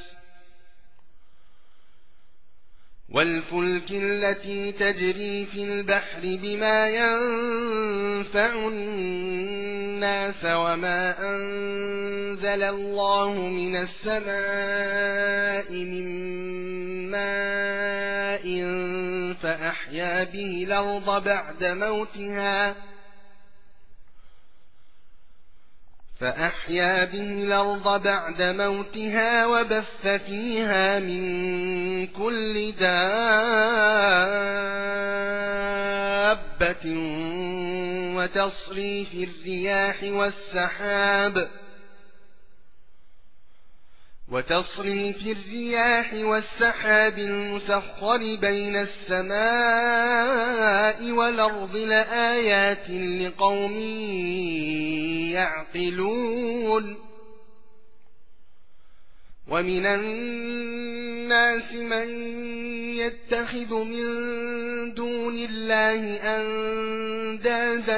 A: والفلك التي تجري في البحر بما ينفع الناس وما أنزل الله من السماء من ماء فأحيا به الأرض بعد موتها فأحيا به الأرض بعد موتها وبث فيها من كل دابة وتصريف الرياح والسحاب وتصريف الرياح والسحاب المسخر بين السماء والأرض لآيات لقوم يعقلون ومن الناس من يتخذ من دون الله أندادا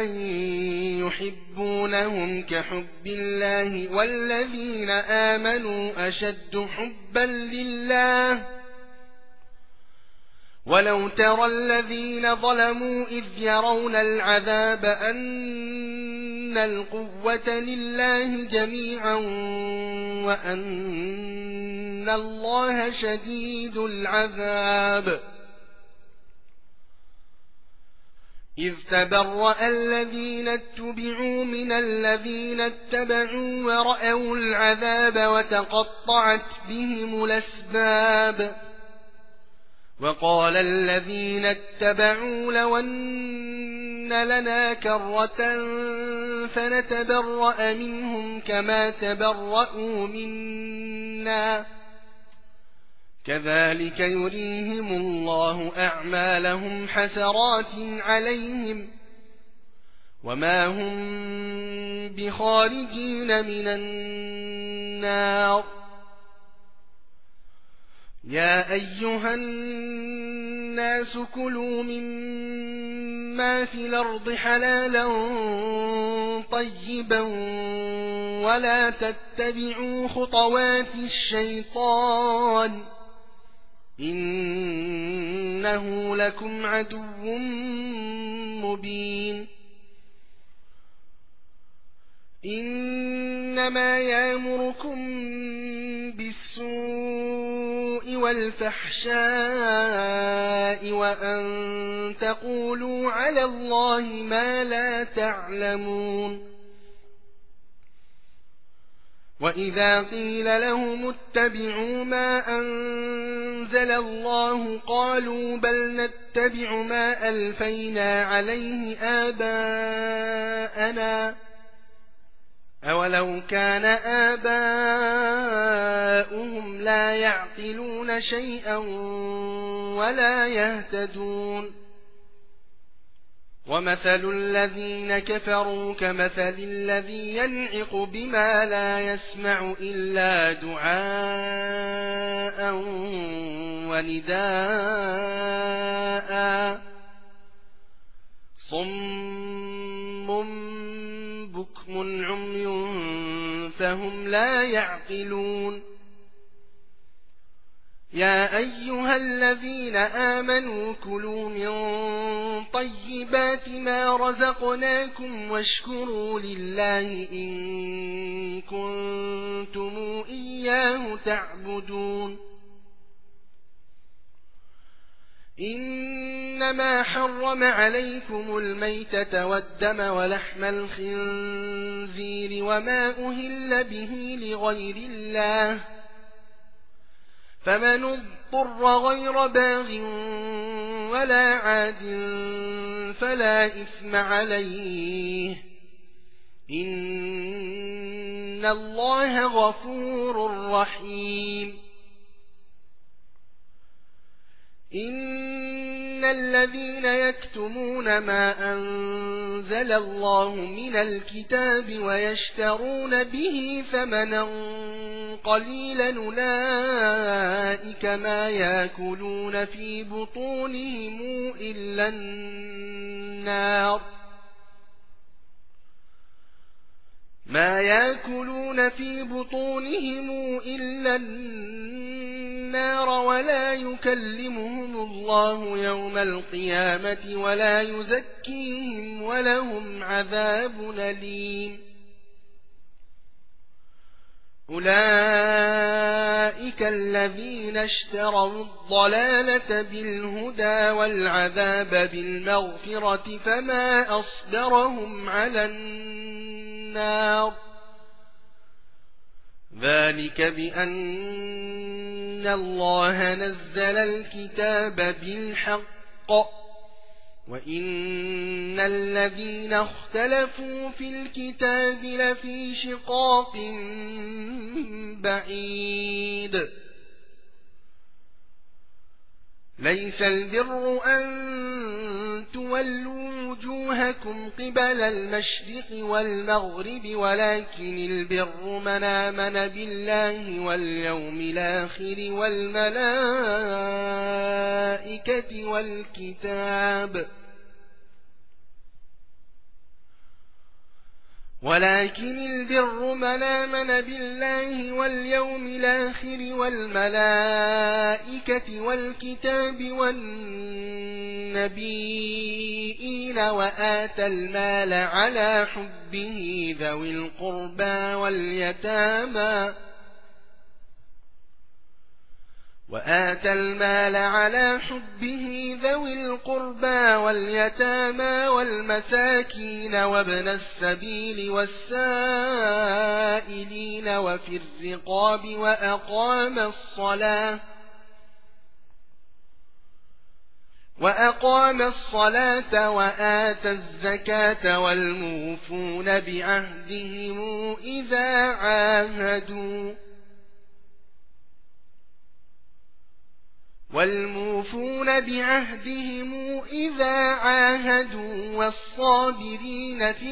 A: يحبونهم كحب الله والذين آمنوا أشد حبا لله ولو ترى الذين ظلموا إذ يرون العذاب أن القوة لله جميعا وأن الله شديد العذاب إذ تبرأ الذين اتبعوا من الذين اتبعوا ورأوا العذاب وتقطعت بهم الأسباب وقال الذين اتبعوا لو أن لنا كرة فنتبرأ منهم كما تبرأوا منا كذلك يريهم الله أعمالهم حسرات عليهم وما هم بخارجين من النار يا أيها الناس كلوا مما في الأرض حلالا طيبا ولا تتبعوا خطوات الشيطان إنه لكم عدو مبين إنما يأمركم بالسوء والفحشاء وأن تقولوا على الله ما لا تعلمون وإذا قيل لهم اتبعوا ما أنزل الله قالوا بل نتبع ما ألفينا عليه آباءنا أولو كان آباؤهم لا يعقلون شيئا ولا يهتدون ومثل الذين كفروا كمثل الذي ينعق بما لا يسمع إلا دعاء ونداء صم بكم عمي فهم لا يعقلون يا أيها الذين آمنوا كلوا من طيبات ما رزقناكم واشكروا لله إن كنتم إياه تعبدون إنما حرم عليكم الميتة والدم ولحم الخنزير وما أهل به لغير الله فمن اضطر غير باغ ولا عاد فلا إثم عليه إن الله غفور رحيم إن الذين يكتمون ما أنزل الله من الكتاب ويشترون به ثمنا قليلا أولئك ما يأكلون في بطونهم إلا النار ما يأكلون في بطونهم إلا النار ولا يكلمهم الله يوم القيامة ولا يزكيهم ولهم عذاب أليم أولئك الذين اشتروا الضلالة بالهدى والعذاب بالمغفرة فما أصبرهم على النار ذلك بأن الله نزل الكتاب بالحق وإن الذين اختلفوا في الكتاب لفي شقاق بعيد ليس البر أن تولوا وجوهكم قبل المشرق والمغرب ولكن البر من آمن بالله واليوم الآخر والملائكة والكتاب ولكن البر من آمن بالله واليوم الآخر والملائكة والكتاب والنبيين وآتى المال على حبه ذوي القربى واليتامى وآتى المال على حبه ذوي القربى واليتامى والمساكين وابن السبيل والسائلين وفي الرقاب وأقام الصلاة وأقام الصلاة وآتى الزكاة والموفون بعهدهم إذا عاهدوا والموفون بعهدهم إذا عاهدوا والصابرين في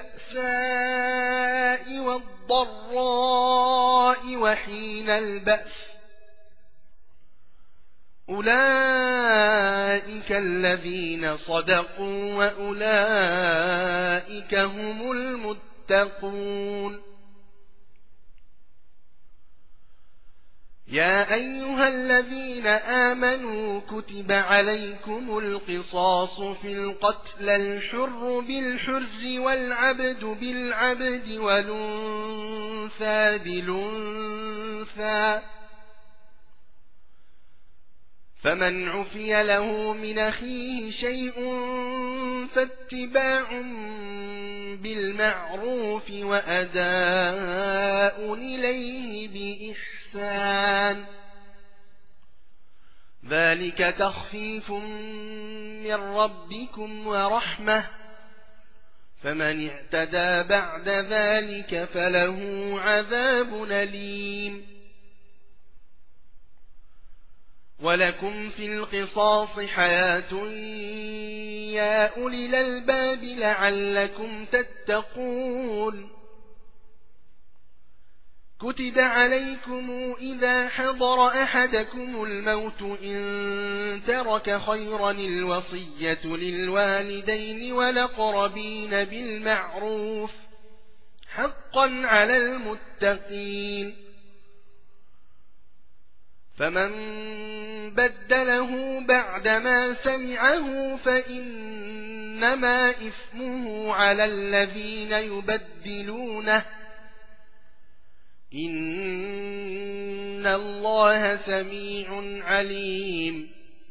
A: البأساء والضراء وحين البأس أولئك الذين صدقوا وأولئك هم المتقون. يا أيها الذين آمنوا كتب عليكم القصاص في القتل، الحر بالحر والعبد بالعبد والأنثى بالأنثى، فمن عفي له من أخيه شيء فاتباع بالمعروف وأداء إليه بإحسان، ذلك تخفيف من ربكم ورحمة، فمن اعتدى بعد ذلك فله عذاب أليم. ولكم في القصاص حياة يا أولي الألباب لعلكم تتقون. كتب عليكم إذا حضر أحدكم الموت إن ترك خيرا الوصية للوالدين والأقربين بالمعروف حقا على المتقين، فمن بدله بعدما سمعه فإنما إثمه على الذين يبدلونه، إن الله سميع عليم.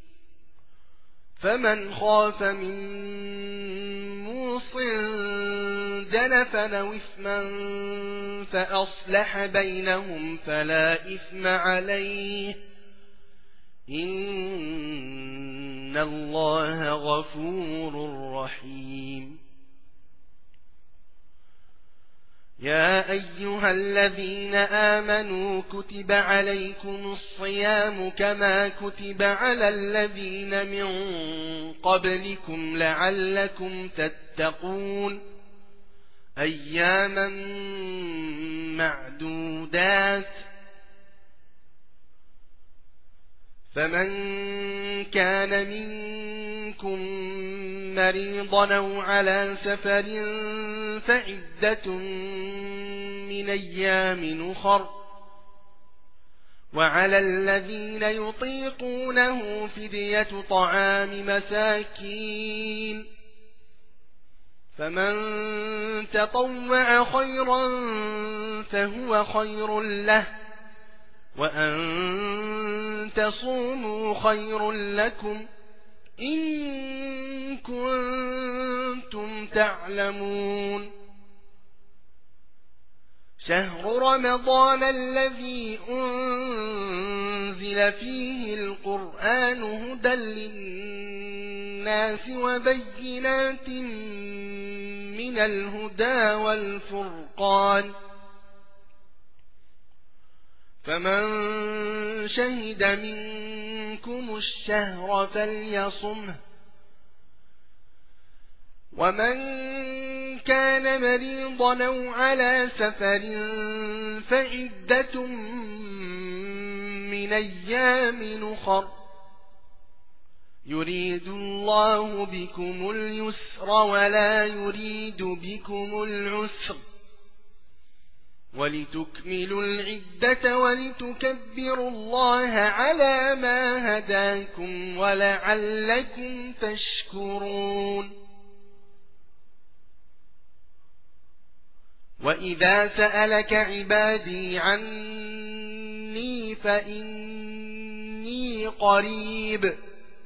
A: فمن خاف من موص جنفا أو إثما فأصلح بينهم فلا إثم عليه، إن الله غفور رحيم. يا أيها الذين آمنوا كتب عليكم الصيام كما كتب على الذين من قبلكم لعلكم تتقون، أياما معدودات، فمن كان منكم مريضا أو على سفر فعدة من أيام أخر، وعلى الذين يطيقونه فدية طعام مساكين، فمن تطوع خيرا فهو خير له، وأن تصوموا خير لكم إن كنتم تعلمون. شهر رمضان الذي أنزل فيه القرآن هدى للناس وبينات من الهدى والفرقان، فمن شهد منكم الشهر فليصمه، ومن كان مريضا أو على سفر فعدة من أيام أخر، يريد الله بكم اليسر ولا يريد بكم العسر، ولتكملوا العدة ولتكبروا الله على ما هداكم ولعلكم تشكرون. وإذا سألك عبادي عني فإني قريب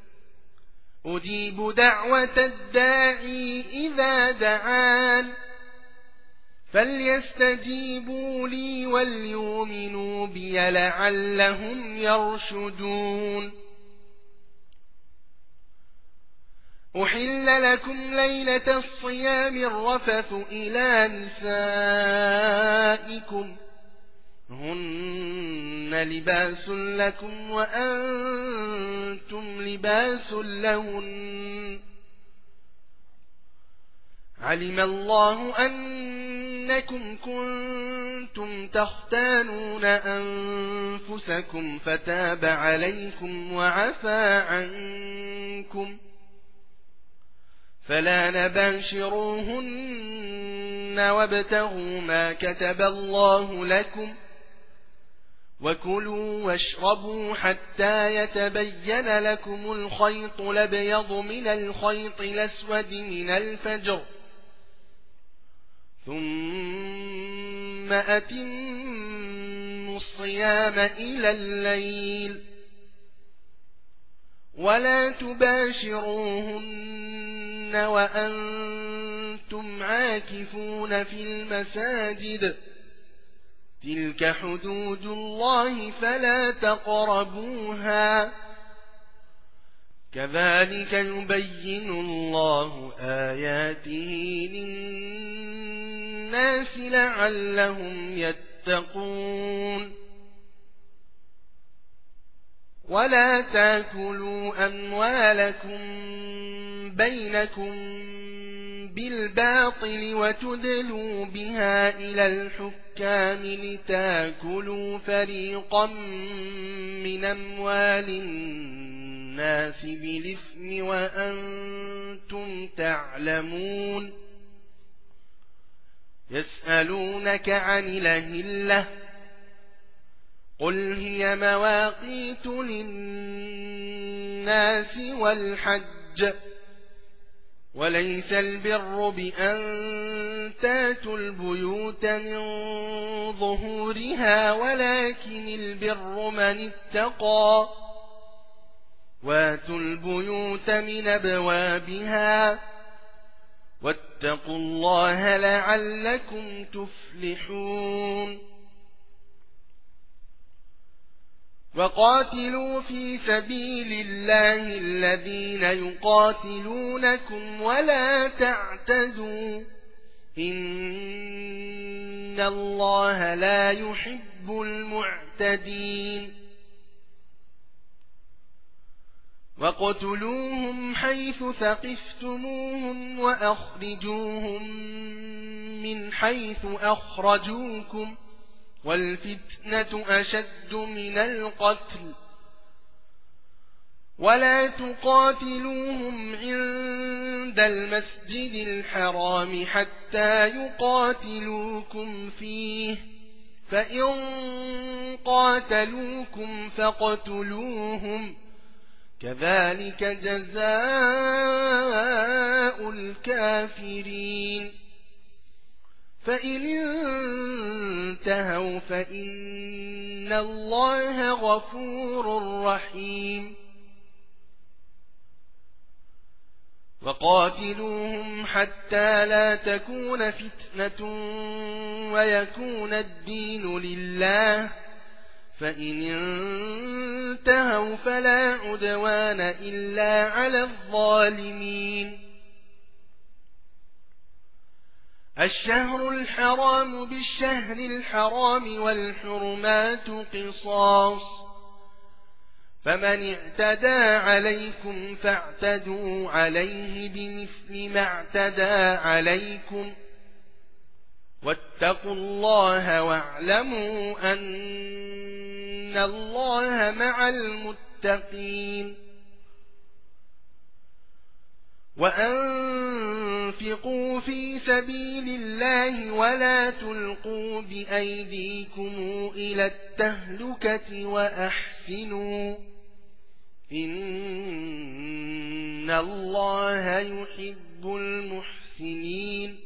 A: أجيب دعوة الداعي إذا دعان، فليستجيبوا لي وليؤمنوا بي لعلهم يرشدون. أحل لكم ليلة الصيام الرفث إلى نسائكم هن لباس لكم وأنتم لباس لهن، علم الله أن إنكم كنتم تختانون أنفسكم فتاب عليكم وعفى عنكم فلا نباشروهن وابتغوا ما كتب الله لكم وكلوا واشربوا حتى يتبين لكم الخيط الأبيض من الخيط الأسود من الفجر ثم أتموا الصيام إلى الليل ولا تباشروهن وأنتم عاكفون في المساجد تلك حدود الله فلا تقربوها كذلك يبين الله آياته للناس لعلهم يتقون ولا تاكلوا أموالكم بينكم بالباطل وتدلوا بها إلى الحكام لتاكلوا فريقا من أموال الناس بالإثم وأنتم تعلمون يسألونك عن الأهلة قل هي مواقيت للناس والحج وليس البر بأن تاتوا البيوت من ظهورها ولكن البر من اتقى واتوا البيوت من أبوابها واتقوا الله لعلكم تفلحون وقاتلوا في سبيل الله الذين يقاتلونكم ولا تعتدوا إن الله لا يحب المعتدين وقتلوهم حيث ثقفتموهم وأخرجوهم من حيث أخرجوكم والفتنة أشد من القتل ولا تقاتلوهم عند المسجد الحرام حتى يقاتلوكم فيه فإن قاتلوكم فاقتلوهم كذلك جزاء الكافرين فإن انتهوا فإن الله غفور رحيم وقاتلوهم حتى لا تكون فتنة ويكون الدين لله فإن انتهوا فلا عدوان إلا على الظالمين الشهر الحرام بالشهر الحرام والحرمات قصاص فمن اعتدى عليكم فاعتدوا عليه بمثل ما اعتدى عليكم واتقوا الله واعلموا أن الله مع المتقين وأنفقوا في سبيل الله ولا تلقوا بأيديكم إلى التهلكة وأحسنوا إن الله يحب المحسنين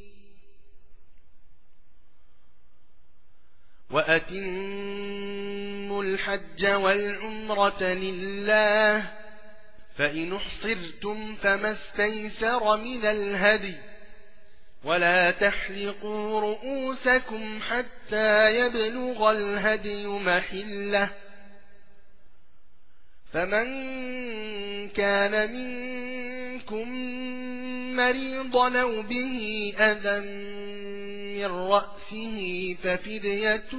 A: وأتموا الحج والعمرة لله فإن احصرتم فما استيسر من الهدي ولا تحلقوا رؤوسكم حتى يبلغ الهدي محله فمن كان منكم مريضا أو به أذى من رأسه ففدية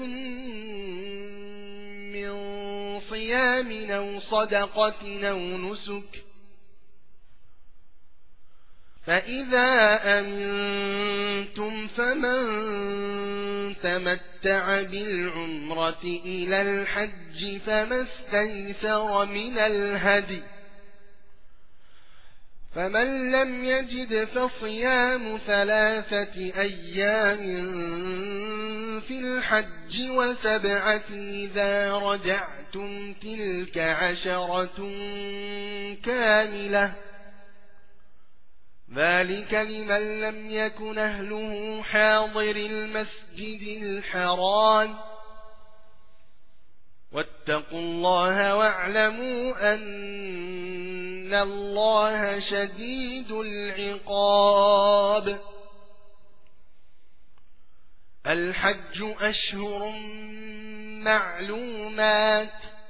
A: من صيام أو صدقة أو نسك فإذا أمنتم فمن تمتع بالعمرة إلى الحج فما استيسر من الهدي، فمن لم يجد فصيام ثلاثة أيام في الحج وسبعة إذا رجعتم تلك عشرة كاملة، ذلك لمن لم يكن أهله حاضر المسجد الحرام. واتقوا الله واعلموا أن الله شديد العقاب. الحج أشهر معلومات،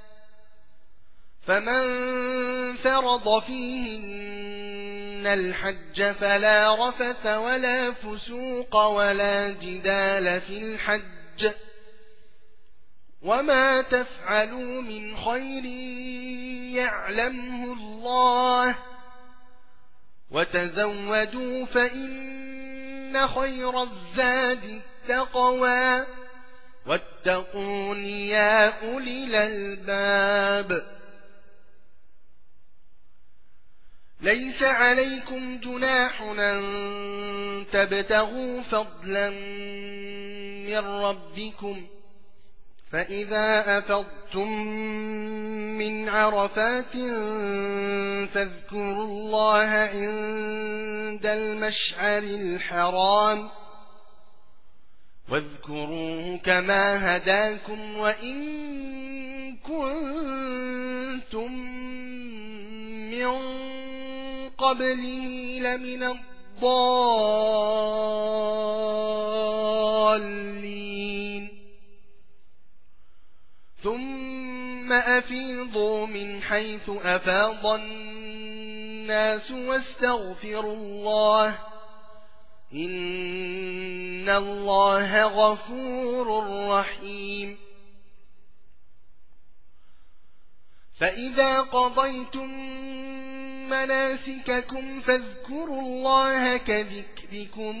A: فمن فرض فيهن الحج فلا رفث ولا فسوق ولا جدال في الحج، وما تفعلوا من خير يعلمه الله، وتزودوا فإن خير الزاد التقوى، واتقون يا أولي الألباب. ليس عليكم جناح أن تبتغوا فضلا من ربكم، فإذا أفضتم من عرفات فاذكروا الله عند المشعر الحرام، واذكروه كما هداكم وإن كنتم من قبله لمن الضالين. ثم أفيضوا من حيث أفاض الناس واستغفروا الله، إن الله غفور رحيم. فإذا قضيتم مناسككم فاذكروا الله كذكركم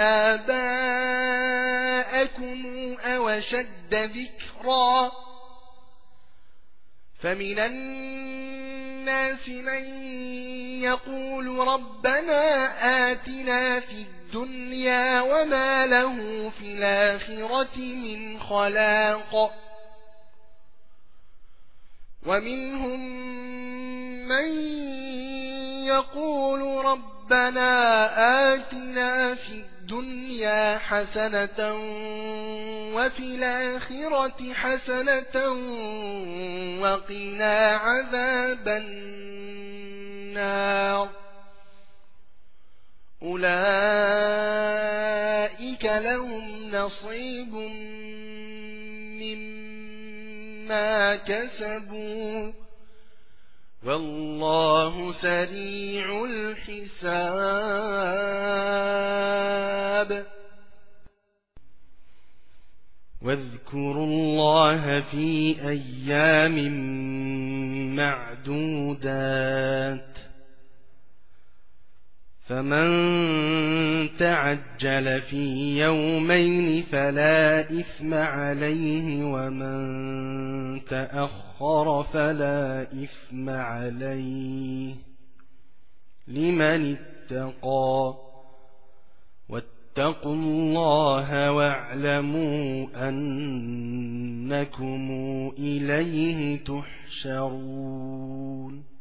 A: آباءكم أو أشد ذكرا، فمن الناس من يقول ربنا آتنا في الدنيا وما له في الآخرة من خلاق، ومنهم من يقول ربنا آتنا في الدنيا حسنة وفي الآخرة حسنة وقنا عذاب النار. أولئك لهم نصيب مما كسبوا والله سريع الحساب. واذكروا الله في أيام معدودات، فمن تعجل في يومين فلا إثم عليه، ومن تأخر فلا إثم عليه لمن اتقى. واتقوا الله واعلموا أنكم إليه تحشرون.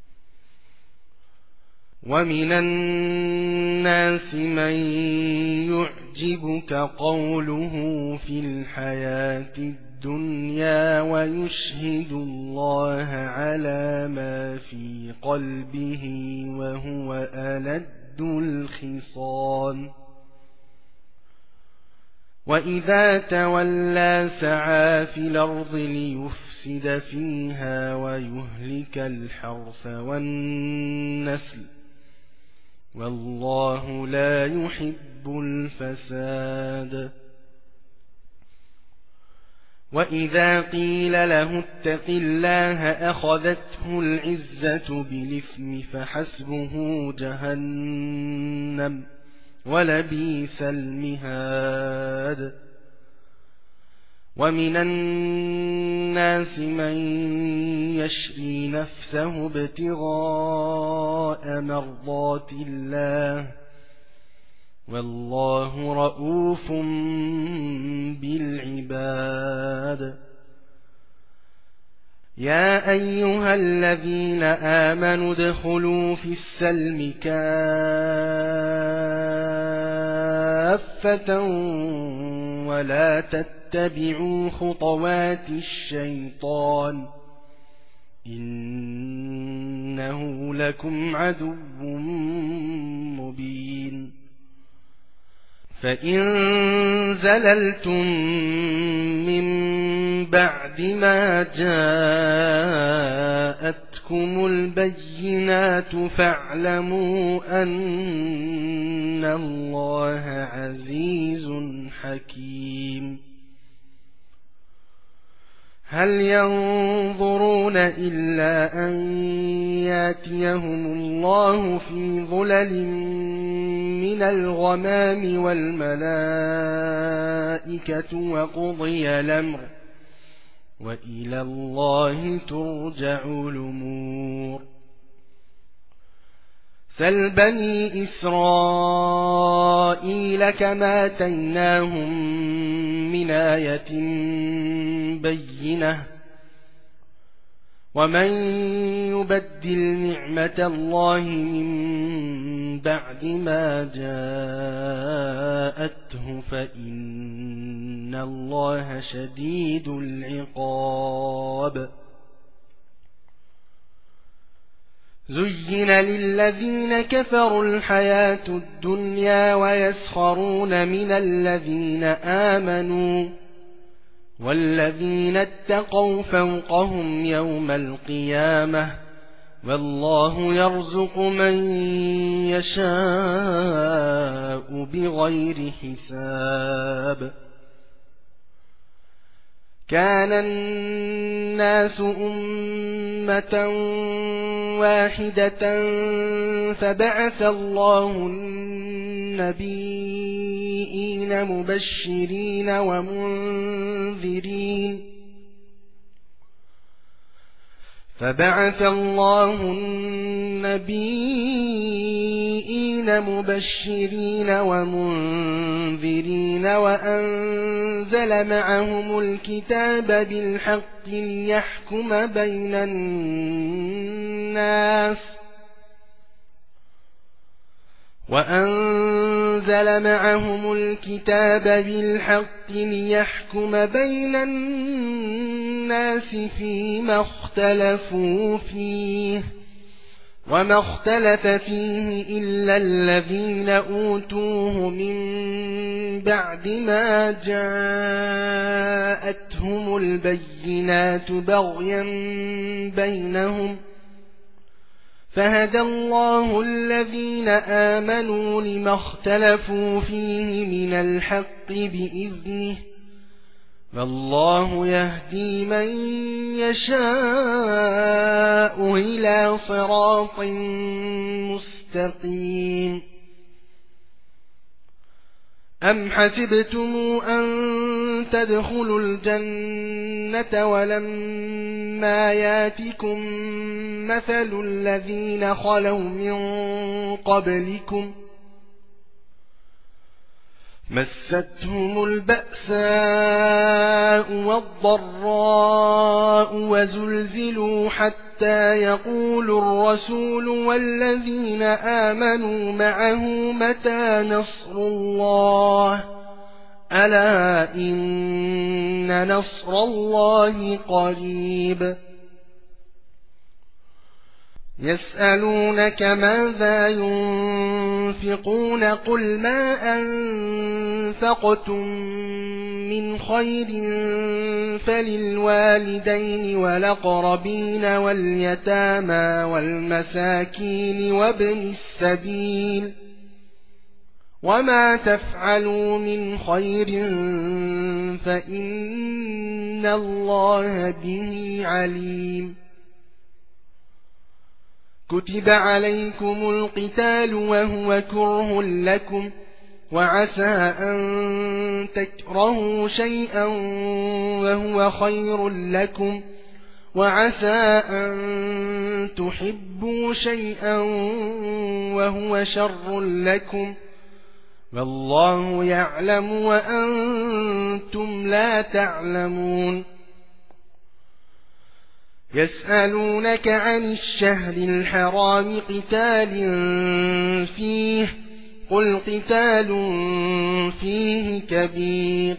A: ومن الناس من يعجبك قوله في الحياة الدنيا ويشهد الله على ما في قلبه وهو ألد الخصام. وإذا تولى سعى في الأرض ليفسد فيها ويهلك الحرث والنسل، والله لا يحب الفساد. وإذا قيل له اتق الله أخذته العزة بالإثم فحسبه جهنم ولبئس المهاد ومن الناس من يشري نفسه ابتغاء مرضات الله والله رؤوف بالعباد يا أيها الذين آمنوا ادخلوا في السلم كافة ولا تتبعوا خطوات الشيطان إنه لكم عدو مبين فإن زللتم من بعد ما جاءتكم البينات فاعلموا أن الله عزيز حكيم هل ينظرون إلا أن ياتيهم الله في ظلل من الغمام والملائكة وقضي الأمر وإلى الله ترجع الأمور سل بني إسرائيل كما آتيناهم من آية بينة ومن يبدل نعمة الله من بعد ما جاءته فإن الله شديد العقاب زين للذين كفروا الحياة الدنيا ويسخرون من الذين آمنوا والذين اتقوا فوقهم يوم القيامة والله يرزق من يشاء بغير حساب كان الناس أمة واحدة فبعث الله النبيين مبشرين ومنذرين فبعث الله النبيين مبشرين ومنذرين وأنزل معهم الكتاب بالحق ليحكم بين الناس وأنزل معهم الكتاب بالحق ليحكم بين الناس فيما اختلفوا فيه وما اختلف فيه إلا الذين أوتوه من بعد ما جاءتهم البينات بغيا بينهم فهدى الله الذين آمنوا لما اختلفوا فيه من الحق بإذنه والله يهدي من يشاء إلى صراط مستقيم أم حسبتم أن تدخلوا الجنة ولما ياتكم مثل الذين خلوا من قبلكم مستهم البأساء والضراء وزلزلوا حتى يقول الرسول والذين آمنوا معه متى نصر الله ألا إن نصر الله قريب يسألونك ماذا ينفقون قل ما أنفقتم من خير فللوالدين والأقربين واليتامى والمساكين وابن السبيل وما تفعلوا من خير فإن الله به عليم. كتب عليكم القتال وهو كره لكم وعسى أن تكرهوا شيئا وهو خير لكم وعسى أن تحبوا شيئا وهو شر لكم والله يعلم وأنتم لا تعلمون. يسألونك عن الشهر الحرام قتال فيه قل قتال فيه كبير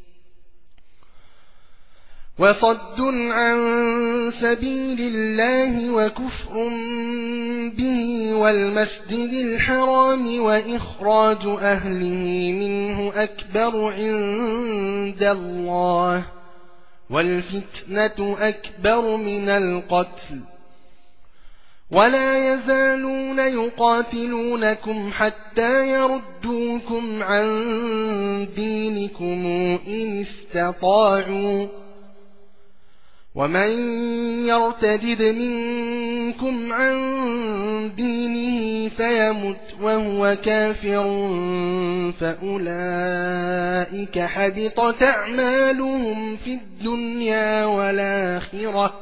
A: وصد عن سبيل الله وكفر به والمسجد الحرام وإخراج أهله منه أكبر عند الله والفتنة أكبر من القتل ولا يزالون يقاتلونكم حتى يردوكم عن دينكم إن استطاعوا ومن يرتد منكم عن دينه فيمت وهو كافر فأولئك حبطت أعمالهم في الدنيا والآخرة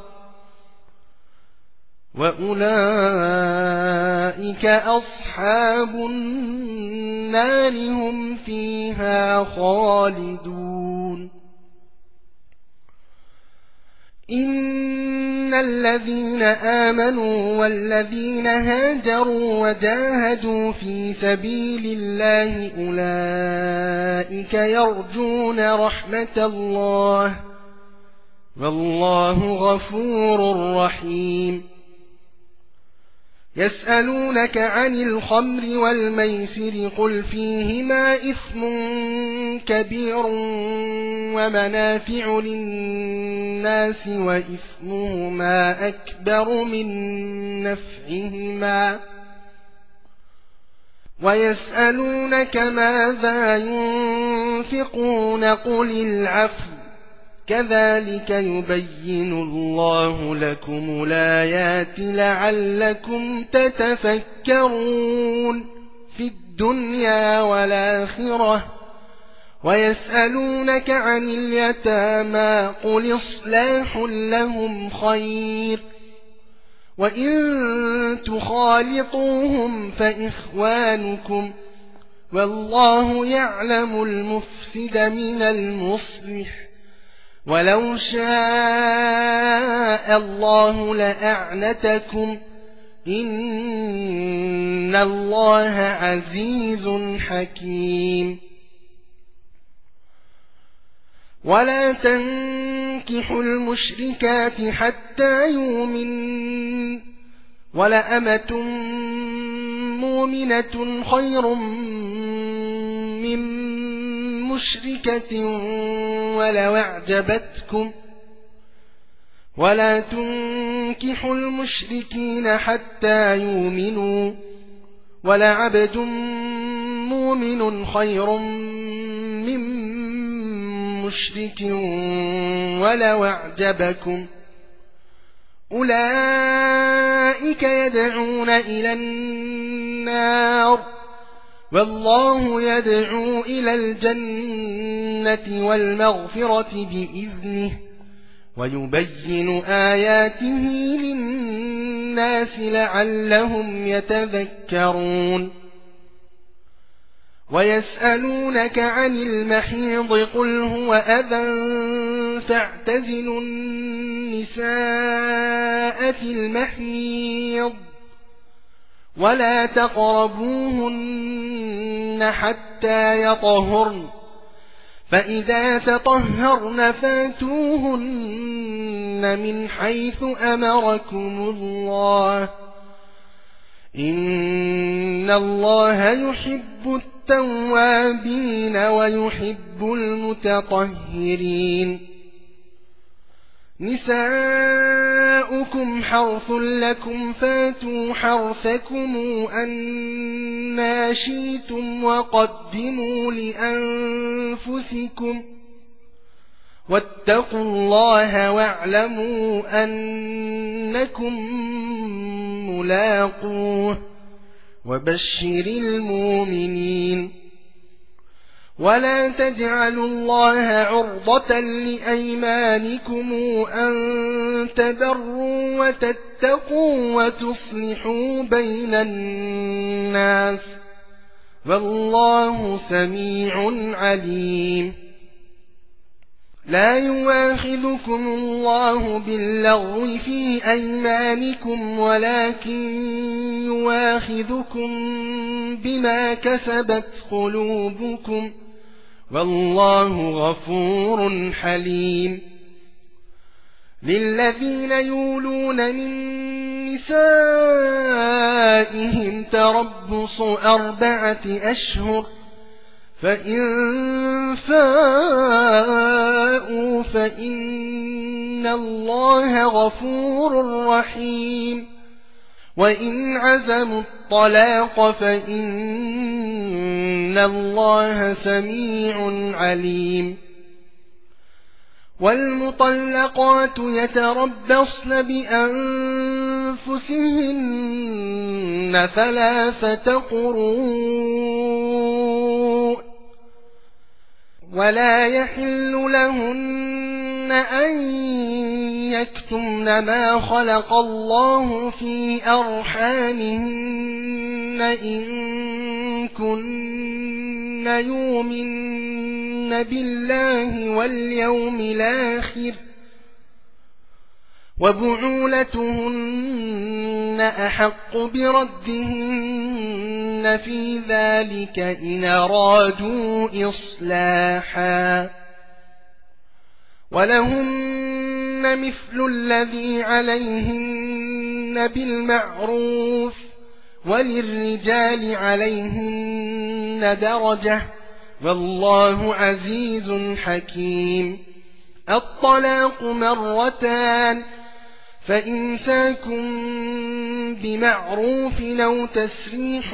A: وأولئك أصحاب النار هم فيها خالدون. إن الذين آمنوا والذين هاجروا وجاهدوا في سبيل الله أولئك يرجون رحمة الله والله غفور رحيم. يسألونك عن الخمر والميسر قل فيهما إثم كبير ومنافع للناس وإثمهما أكبر من نفعهما ويسألونك ماذا ينفقون قل العفو كذلك يبين الله لكم الآيات لعلكم تتفكرون في الدنيا والآخرة. ويسألونك عن اليتامى قل إصلاح لهم خير وإن تخالطوهم فإخوانكم والله يعلم المفسد من المصلح ولو شاء الله لأعنتكم إن الله عزيز حكيم. ولا تنكحوا المشركات حتى يؤمن ولأمة مؤمنة خير من مشركة ولو أعجبتكم ولا تنكحوا المشركين حتى يؤمنوا ولعبد مؤمن خير من مشرك ولو أعجبكم أولئك يدعون إلى النار والله يدعو إلى الجنة والمغفرة بإذنه ويبين آياته للناس لعلهم يتذكرون. ويسألونك عن المحيض قل هو أذى فاعتزلوا النساء في المحيض ولا تقربوهن حتى يطهرن فإذا تطهرن فاتوهن من حيث أمركم الله إن الله يحب التوابين ويحب المتطهرين. نساؤكم حرث لكم فاتوا حرثكم أنى شئتم وقدموا لأنفسكم واتقوا الله واعلموا أنكم ملاقوه وبشر المؤمنين ولا تجعلوا الله عرضة لأيمانكم أن تبروا وتتقوا وتصلحوا بين الناس والله سميع عليم لا يؤاخذكم الله باللغو في أيمانكم ولكن يؤاخذكم بما كسبت قلوبكم والله غفور حليم للذين يولون من نسائهم تربص أربعة أشهر فإن فاءوا فإن الله غفور رحيم وإن عزموا الطلاق فإن الله سميع عليم والمطلقات يتربصن بأنفسهن ثلاثة قروء ولا يحل لهن أن يكتمن ما خلق الله في أرحامهن إن كن يؤمن بالله واليوم الآخر وبعولتهن أحق بردهن في ذلك إن أرادوا إصلاحا ولهن مثل الذي عليهن بالمعروف وللرجال عليهن درجة والله عزيز حكيم الطلاق مرتان فإمساك بمعروف أو تسريح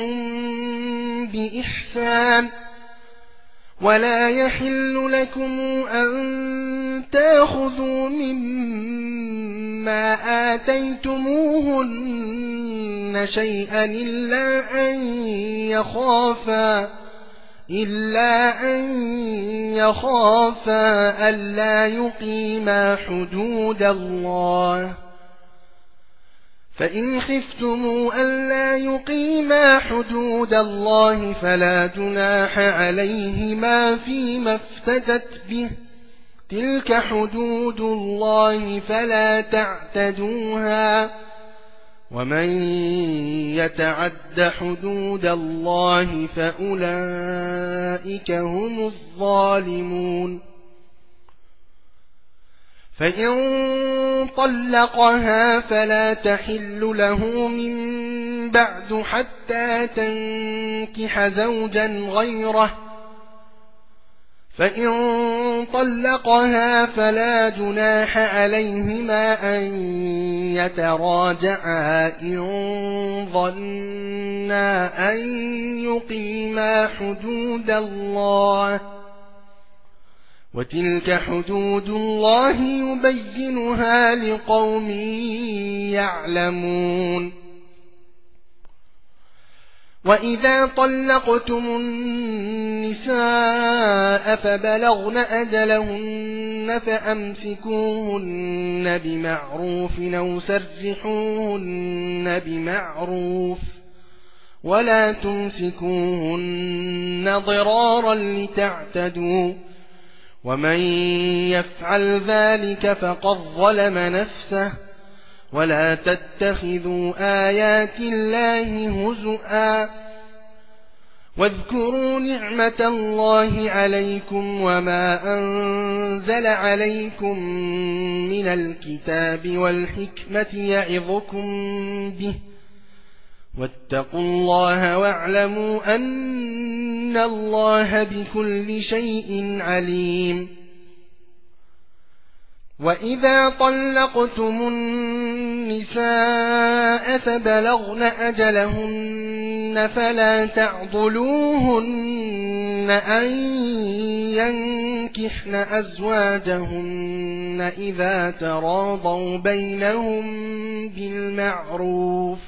A: بإحسان ولا يحل لكم أن تأخذوا مما آتيتموهن شيئا إلا أن يخافا إلا أن يخافا ألا يقيما حدود الله فإن خفتموا ألا يقيما حدود الله فلا جناح عليهما فيما افتدت به تلك حدود الله فلا تعتدوها ومن يتعد حدود الله فأولئك هم الظالمون فإن طلقها فلا تحل له من بعد حتى تنكح زوجا غيره فإن طلقها فلا جناح عليهما أن يتراجعا إن ظنا أن يقيما حدود الله وتلك حدود الله يبينها لقوم يعلمون وإذا طلقتم النساء فبلغن أجلهن فأمسكوهن بمعروف أو سرحوهن بمعروف ولا تمسكوهن ضرارا لتعتدوا ومن يفعل ذلك فقد ظلم نفسه ولا تتخذوا آيات الله هزؤا واذكروا نعمة الله عليكم وما أنزل عليكم من الكتاب والحكمة يعظكم به واتقوا الله واعلموا أن الله بكل شيء عليم وإذا طلقتم النساء فبلغن أجلهن فلا تعضلوهن أن ينكحن أزواجهن إذا تراضوا بينهم بالمعروف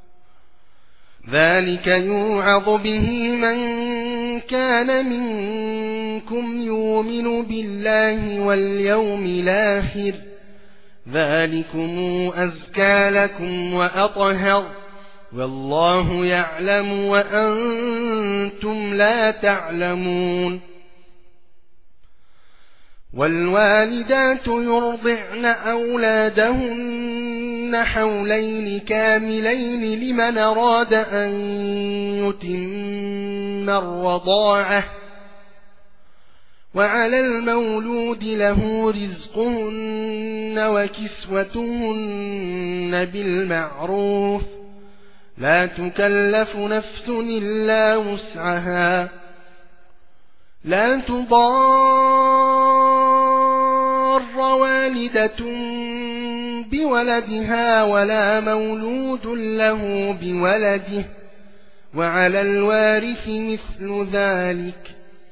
A: ذلك يوعظ به من كان منكم يؤمن بالله واليوم الآخر ذلكم أزكى لكم وأطهر والله يعلم وأنتم لا تعلمون والوالدات يرضعن أولادهن حولين كاملين لمن أراد أن يتم الرضاعة وعلى المولود له رزقهن وكسوتهن بالمعروف لا تكلف نفس إلا وسعها لا تضار والدة بولدها ولا مولود له بولده وعلى الوارث مثل ذلك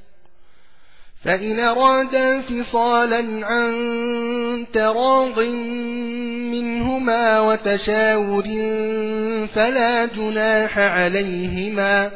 A: فإن أرادا فصالا عن تراض منهما وتشاور فلا جناح عليهما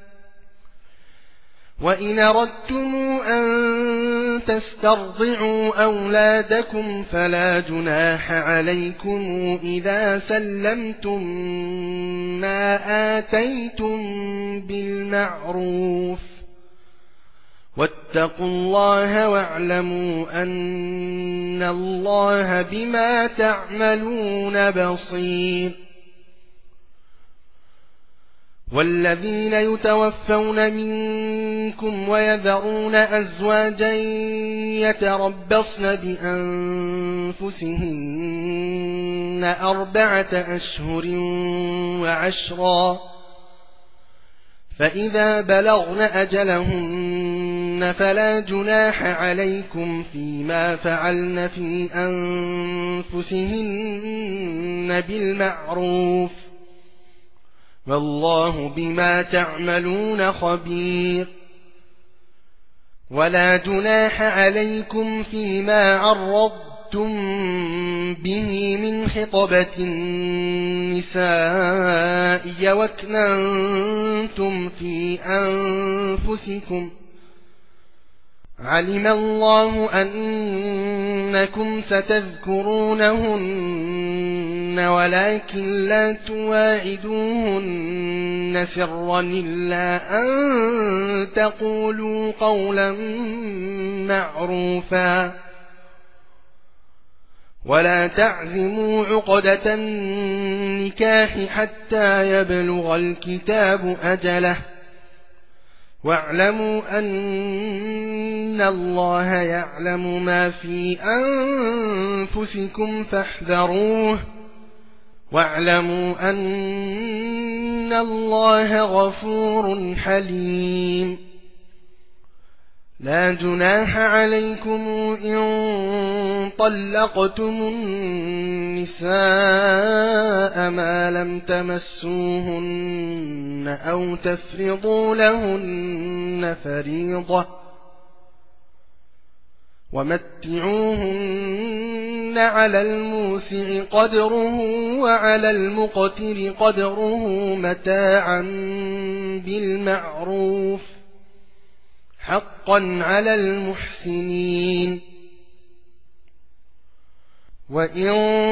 A: وإن أردتم أن تسترضعوا أولادكم فلا جناح عليكم إذا سلمتم ما آتيتم بالمعروف واتقوا الله واعلموا أن الله بما تعملون بصير والذين يتوفون منكم ويذرون أزواجا يتربصن بأنفسهن أربعة أشهر وعشرا فإذا بلغن أجلهن فلا جناح عليكم فيما فعلن في أنفسهن بالمعروف والله بما تعملون خبير ولا جناح عليكم فيما عرضتم به من خطبة النساء واكننتم في أنفسكم علم الله أنكم ستذكرونهن ولكن لا تواعدوهن سرا إلا أن تقولوا قولا معروفا ولا تعزموا عقدة النكاح حتى يبلغ الكتاب أجله واعلموا أن الله يعلم ما في أنفسكم فاحذروه واعلموا أن الله غفور حليم لا جناح عليكم إن طلقتم النساء ما لم تمسوهن أو تفرضوا لهن فريضة ومتعوهن على الموسع قدره وعلى المقتر قدره متاعا بالمعروف حقا على المحسنين وإن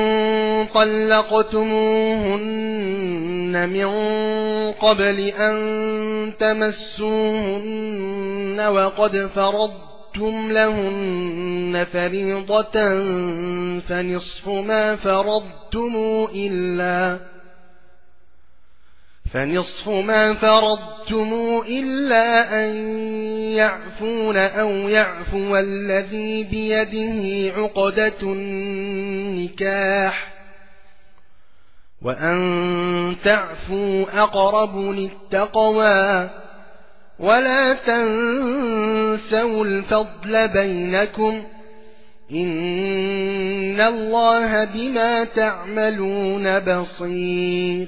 A: طلقتموهن من قبل أن تمسوهن وقد فرضتم لهن فريضة فنصف ما فرضتم إلا فنصف ما فرضتم إلا أن يعفون أو يعفو الذي بيده عقدة النكاح وأن تعفوا أقرب للتقوى ولا تنسوا الفضل بينكم إن الله بما تعملون بصير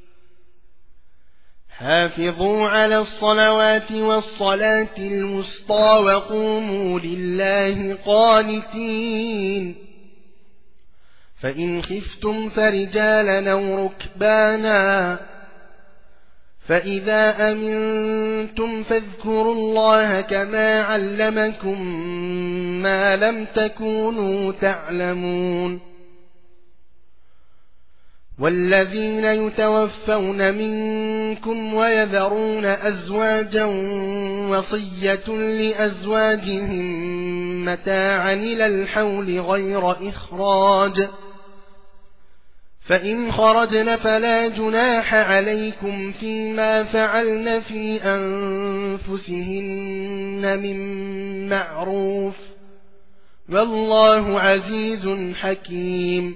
A: حافظوا على الصلوات والصلاة الوسطى وقوموا لله قانتين فإن خفتم فرجالا أو ركبانا فإذا أمنتم فاذكروا الله كما علمكم ما لم تكونوا تعلمون والذين يتوفون منكم ويذرون أزواجا وصية لأزواجهم متاعا إلى الحول غير إخراج فإن خرجن فلا جناح عليكم فيما فعلن في أنفسهن من معروف والله عزيز حكيم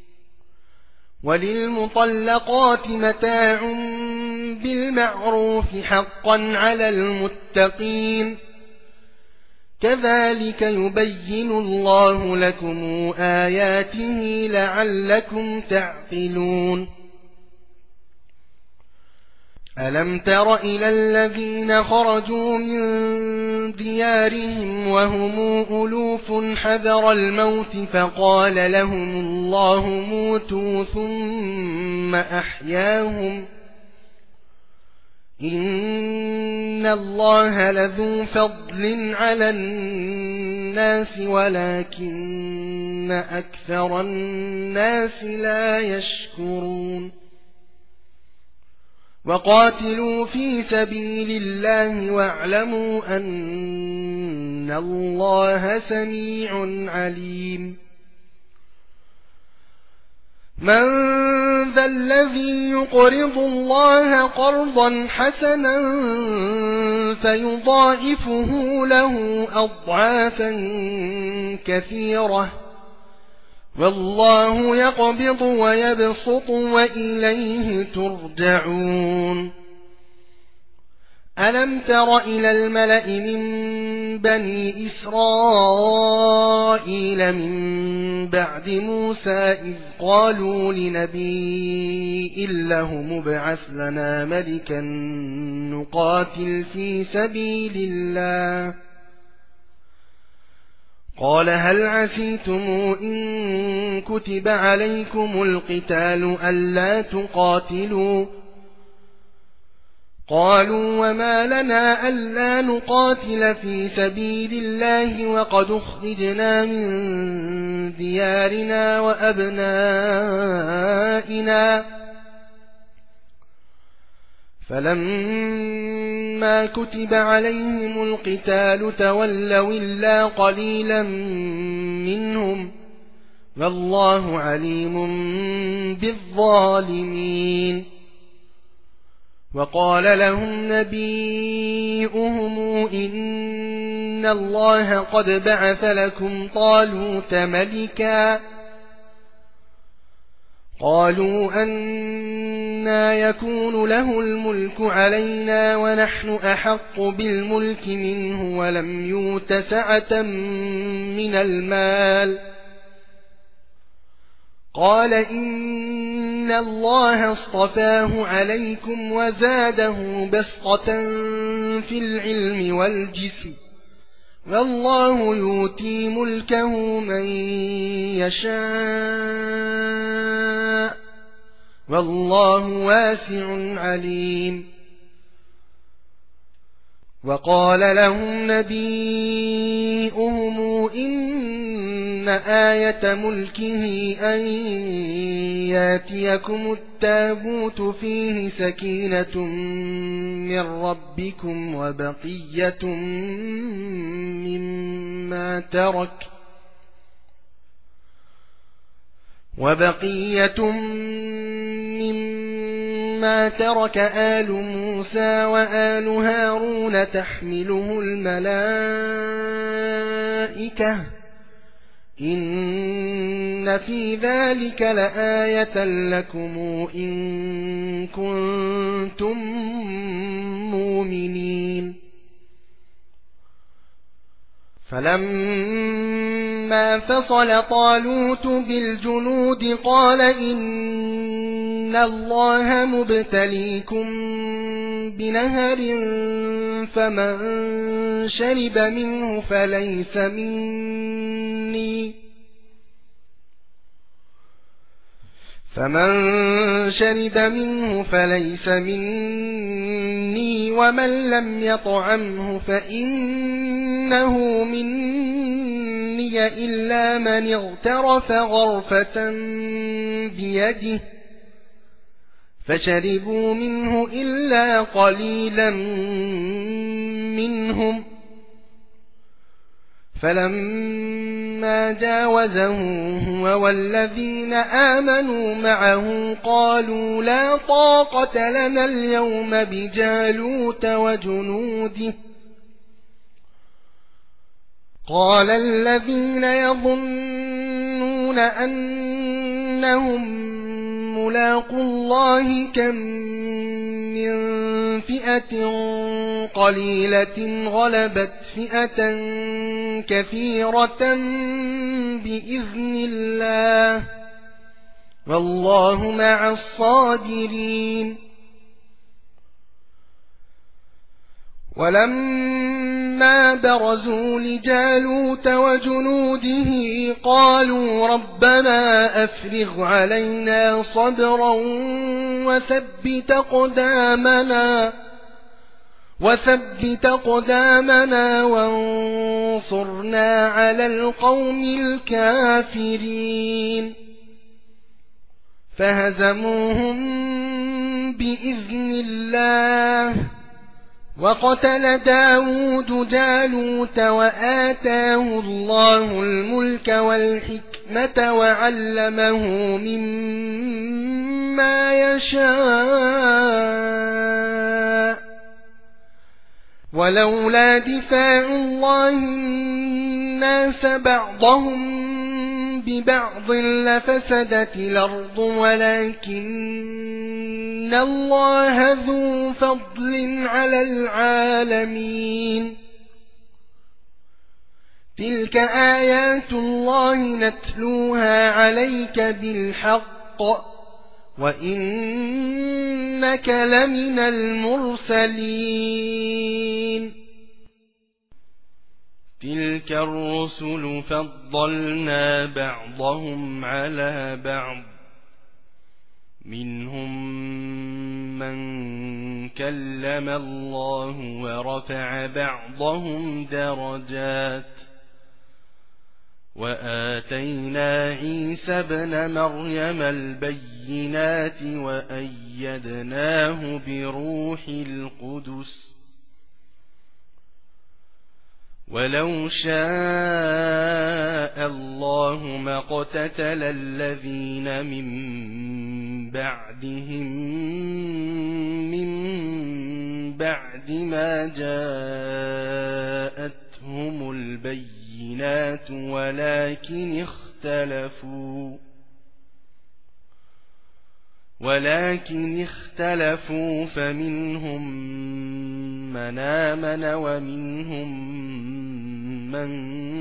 A: وللمطلقات متاع بالمعروف حقا على المتقين كذلك يبين الله لكم آياته لعلكم تعقلون ألم تر إلى الذين خرجوا من ديارهم وهم ألوف حذر الموت فقال لهم الله موتوا ثم أحياهم إن الله لذو فضل على الناس ولكن أكثر الناس لا يشكرون وقاتلوا في سبيل الله واعلموا أن الله سميع عليم من ذا الذي يقرض الله قرضا حسنا فيضاعفه له أضعافا كثيرة والله يقبض ويبسط وإليه ترجعون ألم تر إلى الملأ من بني إسرائيل من بعد موسى إذ قالوا لنبي له مبعث لنا ملكا نقاتل في سبيل الله قال هل عسيتم إن كتب عليكم القتال ألا تقاتلوا قالوا وما لنا ألا نقاتل في سبيل الله وقد أخرجنا من ديارنا وأبنائنا فلما كتب عليهم القتال تولوا إلا قليلا منهم والله عليم بالظالمين وقال لهم نبيئهم إن الله قد بعث لكم طالوت ملكا قالوا أنى يكون له الملك علينا ونحن أحق بالملك منه ولم يؤت سعة من المال قال إن الله اصطفاه عليكم وزاده بسطة في العلم والجسم والله يؤتي ملكه من يشاء والله واسع عليم وقال لهم نبيئهم إن آية ملكه أن ياتيكم التابوت فيه سكينة من ربكم وبقية مما ترك وبقية مما ترك آل موسى وآل هارون تحمله الملائكة إن في ذلك لآية لكم إن كنتم مؤمنين فلما ولما فصل طالوت بالجنود قال إن الله مبتليكم بنهر فمن شرب منه فليس مني فمن شرب منه فليس مني ومن لم يطعمه فإنه مني إلا من اغترف غرفة بيده فشربوا منه إلا قليلا منهم فلما جاوزه هو والذين آمنوا معه قالوا لا طاقة لنا اليوم بجالوت وجنوده قال الذين يظنون أنهم ملاقوا الله كم من فئة قليلة غلبت فئة كثيرة بإذن الله والله مع الصابرين ولما برزوا لجالوت وجنوده قالوا ربنا أفرغ علينا صبرا وثبت أقدامنا وثبت أقدامنا وانصرنا على القوم الكافرين فهزموهم بإذن الله وقتل داود جالوت وآتاه الله الملك والحكمة وعلمه مما يشاء ولولا دفاع الله الناس بعضهم ببعض لفسدت الأرض ولكن الله ذو فضل على العالمين تلك آيات الله نتلوها عليك بالحق وإنك لمن المرسلين تلك الرسل فضلنا بعضهم على بعض منهم من كلم الله ورفع بعضهم درجات وآتينا عيسى ابن مريم البينات وأيدناه بروح القدس ولو شاء الله ما اقتتل الذين من بعدهم من بعد ما جاءتهم البينات ولكن اختلفوا ولكن اختلفوا فمنهم من آمن ومنهم من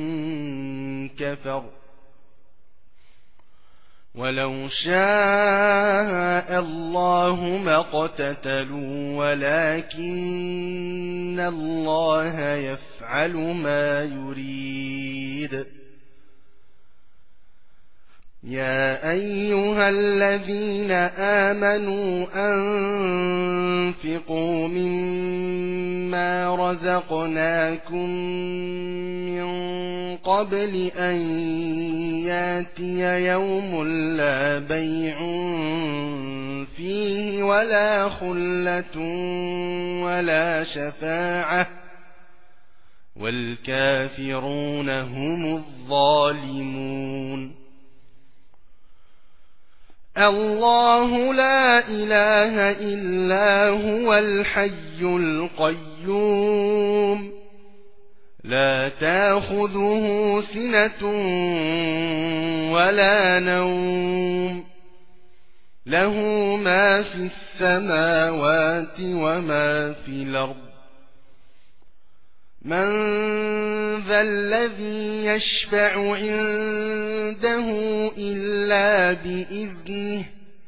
A: كفر ولو شاء الله ما اقتتلوا ولكن الله يفعل ما يريد يا أيها الذين آمنوا أنفقوا مما رزقناكم من قبل أن ياتي يوم لا بيع فيه ولا خلة ولا شفاعة والكافرون هم الظالمون الله لا إله إلا هو الحي القيوم لا تأخذه سنة ولا نوم له ما في السماوات وما في الأرض من ذا الذي يشفع عنده إلا بإذنه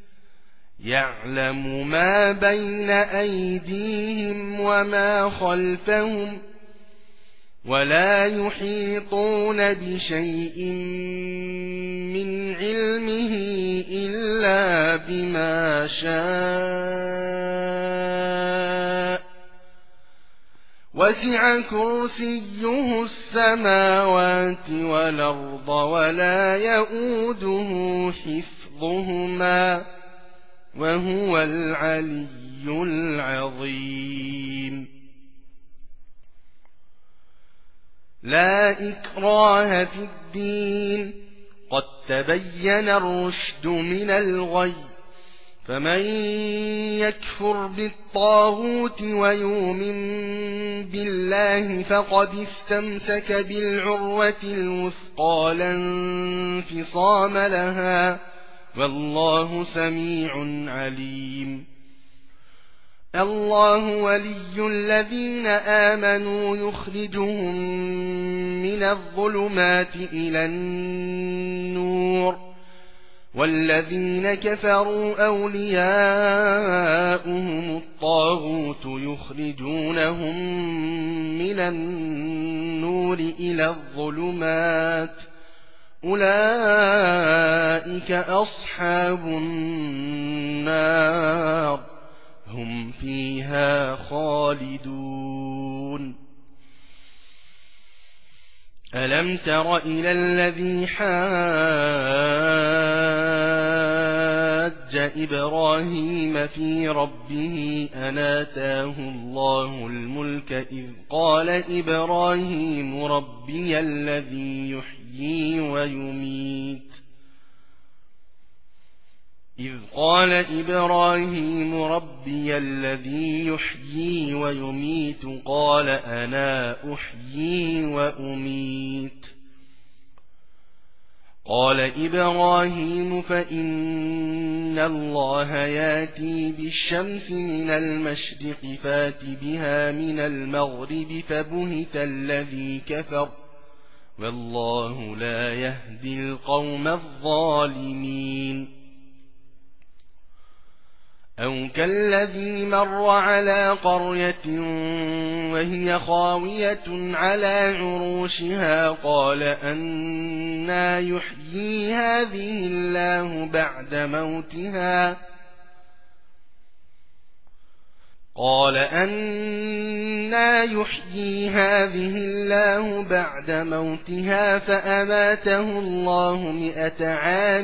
A: يعلم ما بين أيديهم وما خلفهم ولا يحيطون بشيء من علمه إلا بما شاء وسع كرسيه السماوات والأرض ولا يؤوده حفظهما وهو العلي العظيم لا إكراه في الدين قد تبين الرشد من الغي فمن يكفر بالطاغوت ويؤمن بالله فقد استمسك بالعروة الوثقى لا انفصام لها والله سميع عليم الله ولي الذين آمنوا يخرجهم من الظلمات إلى النور والذين كفروا أولياؤهم الطاغوت يخرجونهم من النور إلى الظلمات أولئك أصحاب النار هم فيها خالدون ألم تر إلى الذي حاج إبراهيم في ربه أن آتاه الله الملك إذ قال إبراهيم ربي الذي يحيي ويميت إذ قال إبراهيم ربي الذي يحيي ويميت قال أنا أحيي وأميت قال إبراهيم فإن الله ياتي بالشمس من المشرق فات بها من المغرب فبهت الذي كفر والله لا يهدي القوم الظالمين أو كالذي مر على قرية وهي خاوية على عروشها قال أنى يحيي هذه الله بعد موتها قال أنى يحيي هذه الله بعد موتها فأماته الله مئة عام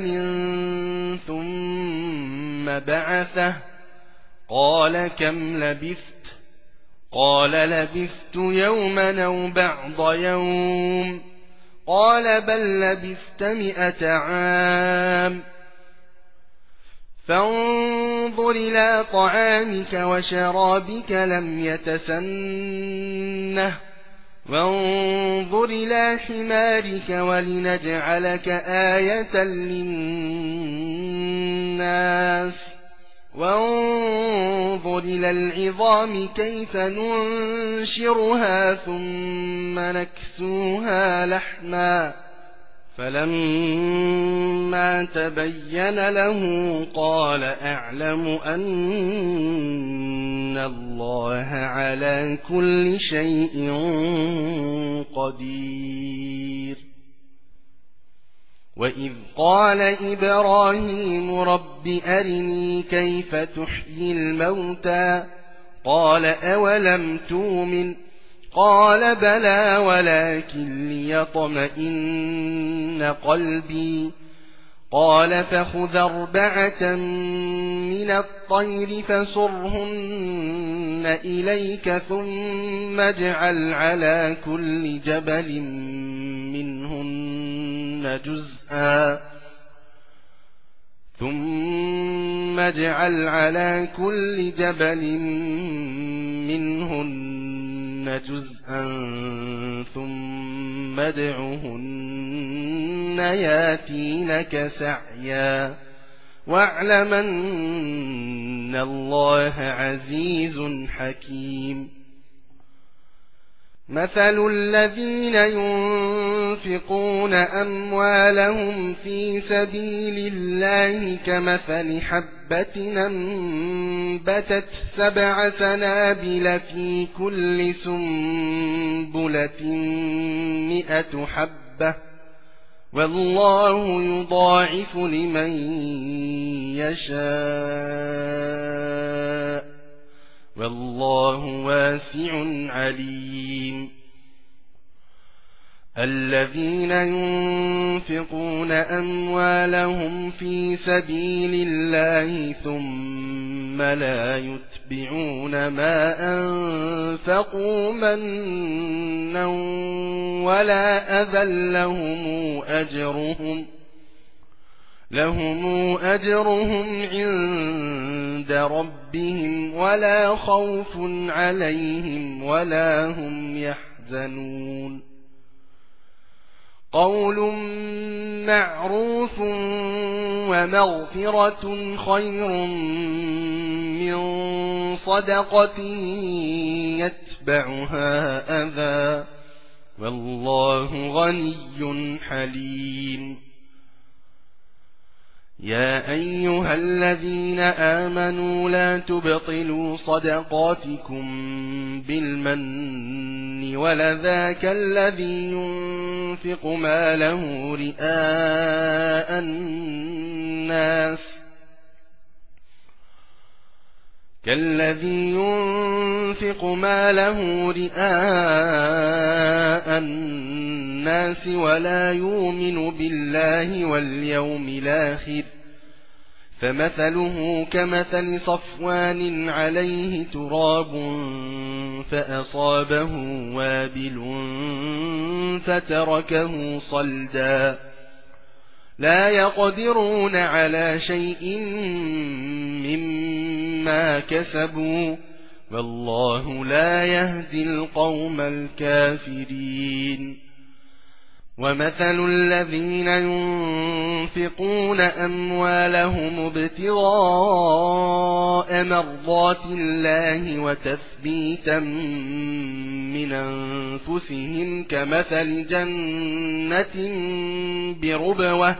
A: ثم بعثه قال كم لبثت قال لبثت يوما أو بعض يوم قال بل لبثت مئة عام فانظر إلى طعامك وشرابك لم يتسنه وانظر إلى حمارك ولنجعلك آية للناس وانظر إلى العظام كيف ننشرها ثم نكسوها لحما فلما تبين له قال أعلم أن الله على كل شيء قدير وإذ قال إبراهيم رب أرني كيف تحيي الموتى قال أولم تؤمن قال بلى ولكن ليطمئن قلبي قال فخذ أربعة من الطير فصرهن إليك ثم اجعل على كل جبل منهن جزءا ثم اجعل على كل جبل منهن جزءا ثم ادعهن ياتينك سعيا واعلم أن الله عزيز حكيم مثل الذين ينفقون أموالهم في سبيل الله كمثل حبة أنبتت سبع سنابل في كل سنبلة مئة حبة والله يضاعف لمن يشاء والله واسع عليم. الذين ينفقون أموالهم في سبيل الله ثم لا يتبعون ما أنفقوا منا ولا أذى لهم أجرهم لهم أجرهم عند ربهم ولا خوف عليهم ولا هم يحزنون. قول معروف ومغفرة خير من صدقة يتبعها أذى والله غني حليم. يا أيها الذين آمنوا لا تبطلوا صدقاتكم بالمن ولذاك الذي ينفق ماله رئاء الناس كالذي ينفق ماله رئاء الناس ولا يؤمن بالله واليوم الآخر فمثله كمثل صفوان عليه تراب فأصابه وابل فتركه صلدا لا يقدرون على شيء مما كسبوا والله لا يهدي القوم الكافرين. ومثل الذين ينفقون أموالهم ابتغاء مرضات الله وتثبيتا من أنفسهم كمثل جنة بربوة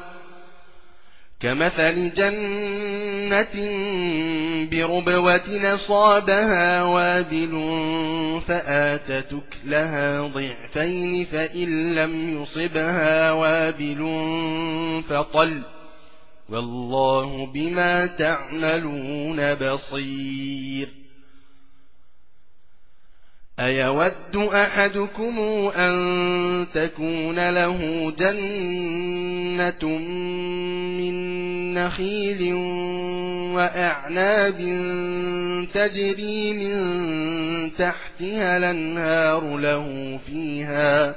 A: كمثل جنة بربوة أصابها وابل فآتت أكلها ضعفين فإن لم يصبها وابل فطل والله بما تعملون بصير. أيود أحدكم أن تكون له جنة من نخيل وأعناب تجري من تحتها الأنهار له فيها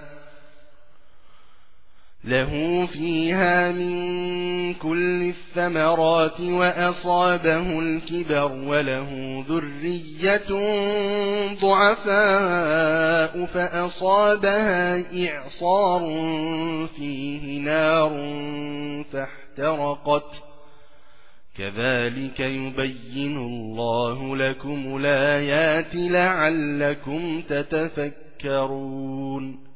A: له فيها من كل الثمرات وأصابه الكبر وله ذرية ضعفاء فأصابها إعصار فيه نار فاحترقت كذلك يبين الله لكم الآيات لعلكم تتفكرون.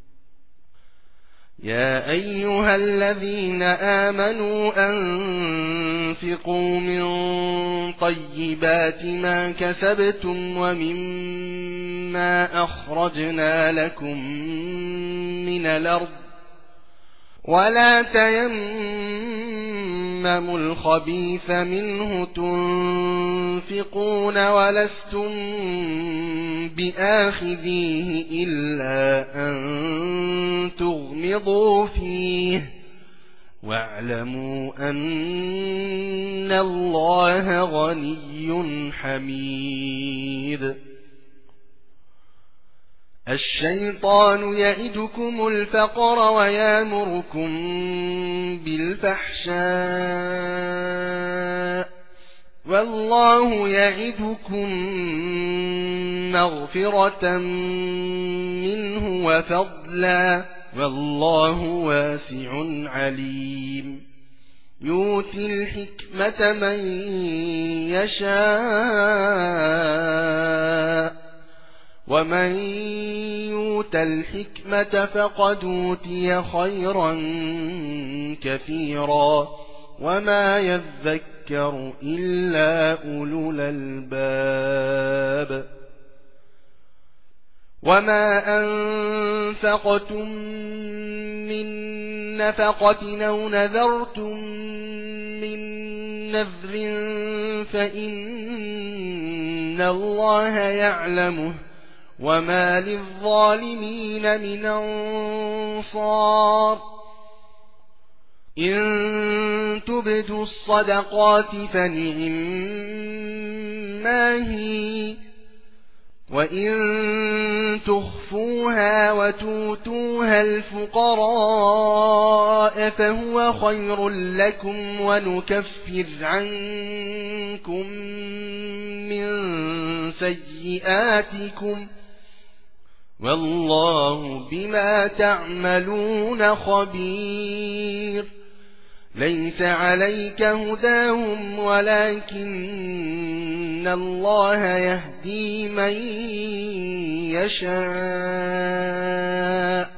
A: يا أيها الذين آمنوا أنفقوا من طيبات ما كسبتم ومما أخرجنا لكم من الأرض ولا تيمموا الخبيث منه تنفقون ولستم بآخذيه إلا أن تغمضوا فيه واعلموا أن الله غني حميد. الشيطان يعدكم الفقر ويامركم بالفحشاء والله يعدكم مغفرة منه وفضلا والله واسع عليم. يؤتي الحكمة من يشاء ومن يؤت الحكمة فقد أوتي خيرا كثيرا وما يذكر إلا أولو الألباب وما أنفقتم من نفقة أو نذرتم من نذر فإن الله يعلمه وما للظالمين من أنصار إن تبدوا الصدقات فنعما هي وإن تخفوها وتؤتوها الفقراء فهو خير لكم ونكفر عنكم من سيئاتكم والله بما تعملون خبير ليس عليك هداهم ولكن الله يهدي من يشاء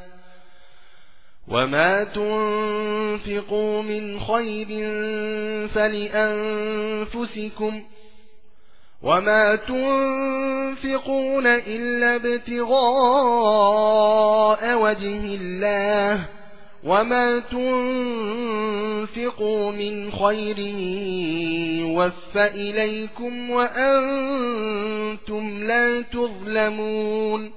A: وما تنفقوا من خير فلأنفسكم وما تنفقون إلا ابتغاء وجه الله وما تنفقوا من خير يوفى إليكم وأنتم لا تظلمون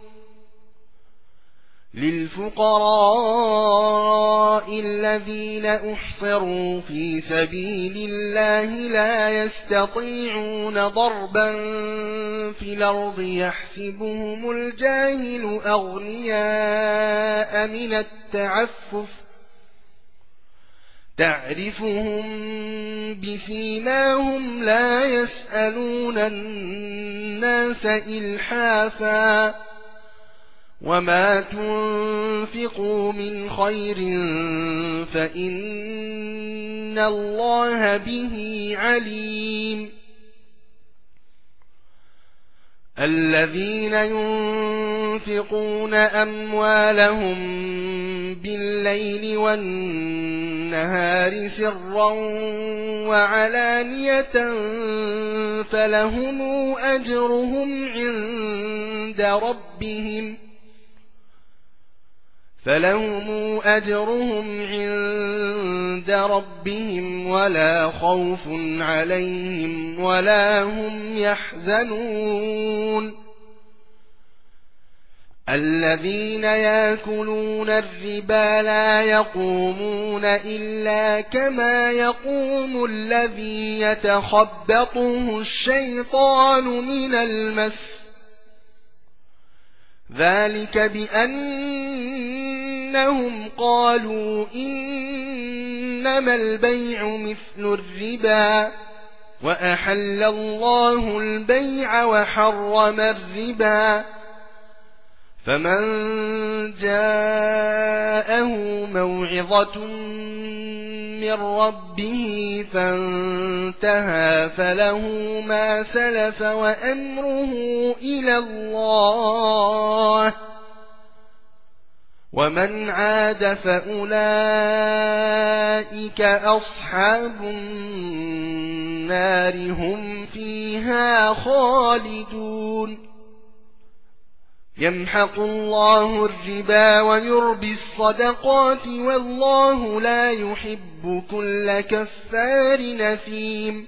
A: للفقراء الذين أحصروا في سبيل الله لا يستطيعون ضربا في الأرض يحسبهم الجاهل أغنياء من التعفف تعرفهم بسيماهم لا يسألون الناس إلحافا وما تنفقوا من خير فإن الله به عليم الذين ينفقون أموالهم بالليل والنهار سرا وعلانية فلهم أجرهم عند ربهم فلهم أجرهم عند ربهم ولا خوف عليهم ولا هم يحزنون الذين يأكلون الربا لا يقومون إلا كما يقوم الذي يتخبطه الشيطان من المس ذلك بأنهم قالوا إنما البيع مثل الربا وأحل الله البيع وحرم الربا فمن جاءه موعظة من ربه فانتهى فله ما سلف وأمره إلى الله ومن عاد فأولئك أصحاب النار هم فيها خالدون يمحق الله الربا ويربي الصدقات والله لا يحب كل كفار نثيم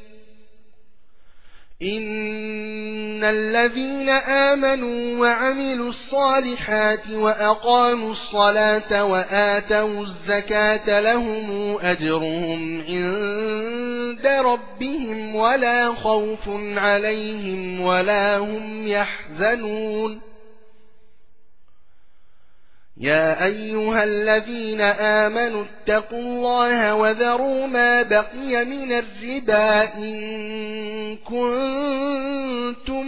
A: إن الذين آمنوا وعملوا الصالحات وأقاموا الصلاة وآتوا الزكاة لهم أجرهم عند ربهم ولا خوف عليهم ولا هم يحزنون يا أيها الذين آمنوا اتقوا الله وذروا ما بقي من الربا إن كنتم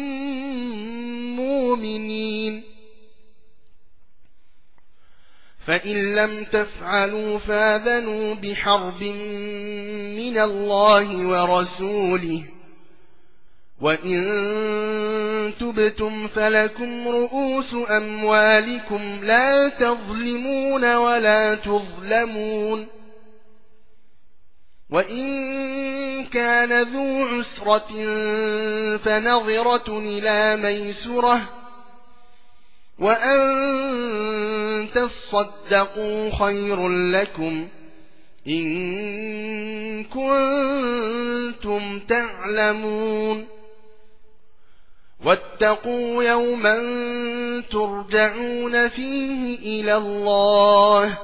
A: مؤمنين فإن لم تفعلوا فاذنوا بحرب من الله ورسوله وإن تبتم فلكم رؤوس أموالكم لا تظلمون ولا تظلمون وإن كان ذو عسرة فنظرة إلى ميسرة وأن تصدقوا خير لكم إن كنتم تعلمون واتقوا يوما ترجعون فيه إلى الله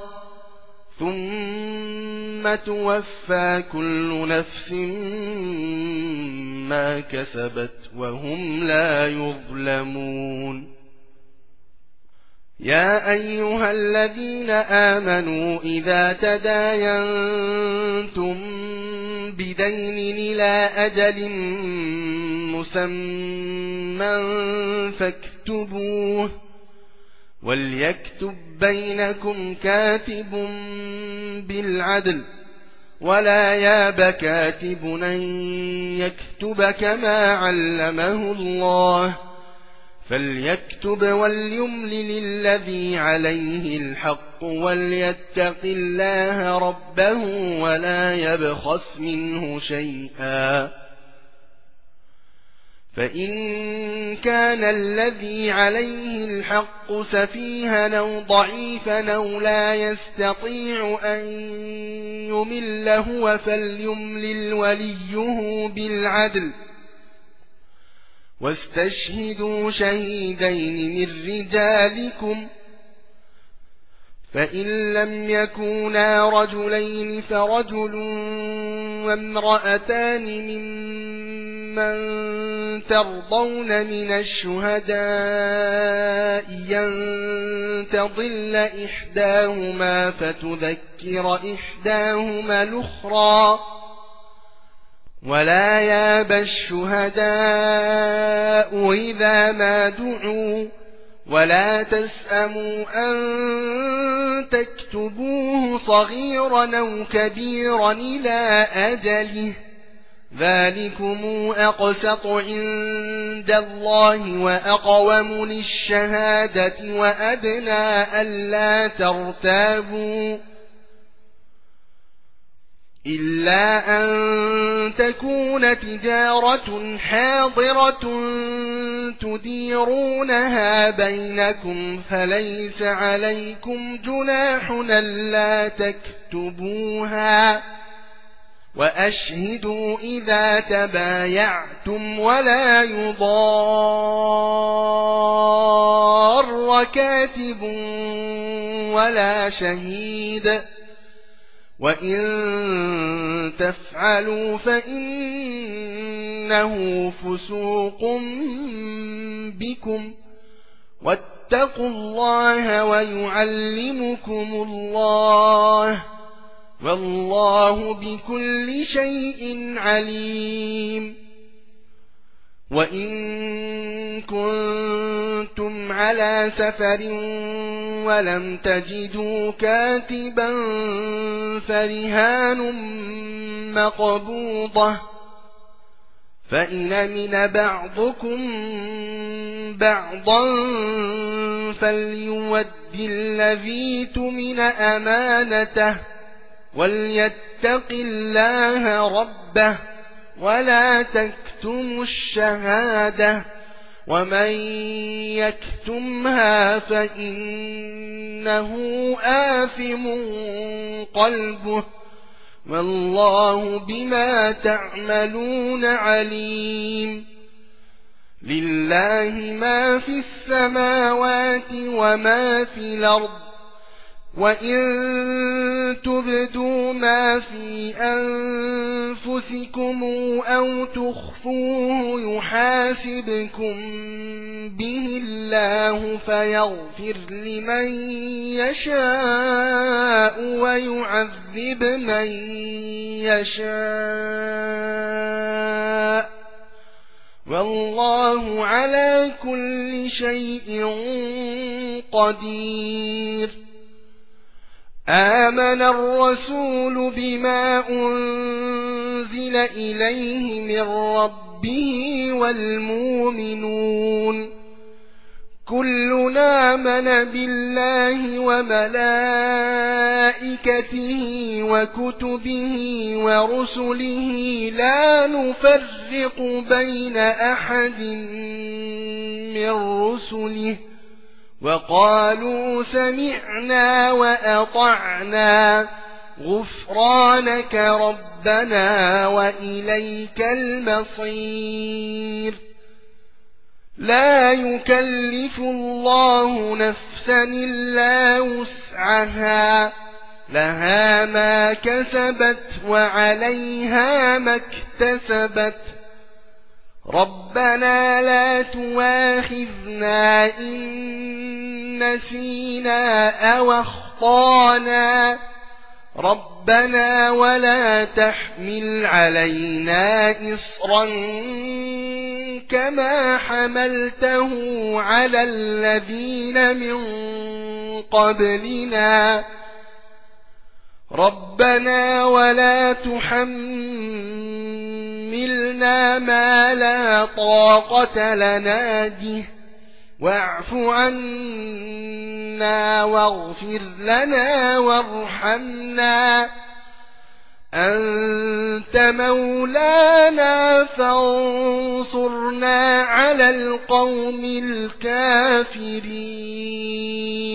A: ثم توفى كل نفس ما كسبت وهم لا يظلمون يا أيها الذين آمنوا إذا تداينتم بدين إلى أجل مسمى فاكتبوه وليكتب بينكم كاتب بالعدل ولا ياب كاتب أن يكتب كما علمه الله فليكتب وليملل الذي عليه الحق وليتق الله ربه ولا يبخس منه شيئا فإن كان الذي عليه الحق سفيها أو ضعيفا أو لا يستطيع أن يمل هو فليملل وليه بالعدل واستشهدوا شهيدين من رجالكم فإن لم يكونا رجلين فرجل وامرأتان ممن ترضون من الشهداء أن تضل إحداهما فتذكر إحداهما الأخرى ولا ياب الشهداء إذا ما دعوا ولا تسأموا أن تكتبوه صغيرا أو كبيرا إلى أجله ذلكم أقسط عند الله وأقوم للشهادة وأدنى ألا ترتابوا إلا أن تكون تجارة حاضرة تديرونها بينكم فليس عليكم جناح ألا تكتبوها وأشهدوا إذا تبايعتم ولا يضار كاتب ولا شهيد وإن تفعلوا فإنه فسوق بكم واتقوا الله ويعلمكم الله والله بكل شيء عليم وإن كنتم على سفر ولم تجدوا كاتبا فرهان مقبوضة فإن أمن بعضكم بعضا فليؤد الذي اؤتمن أمانته وليتق الله ربه ولا تكتموا الشهادة ومن يكتمها فإنه آثم قلبه والله بما تعملون عليم لله ما في السماوات وما في الأرض وإن تبدوا ما في أنفسكم أو تخفوه يحاسبكم به الله فيغفر لمن يشاء ويعذب من يشاء والله على كل شيء قدير آمن الرسول بما أنزل إليه من ربه به والمؤمنون كلنا آمن بالله وملائكته وكتبه ورسله لا نفرق بين أحد من رسله وقالوا سمعنا وأطعنا غفرانك ربنا وإليك المصير لا يكلف الله نفسا إلا وسعها لها ما كسبت وعليها ما اكتسبت ربنا لا تواخذنا إن نسينا أو أخطأنا ربنا ولا تحمل علينا إصرا كما حملته على الذين من قبلنا ربنا ولا تحملنا ما لا طاقة لنا به واعف عنا واغفر لنا وارحمنا أنت مولانا فانصرنا على القوم الكافرين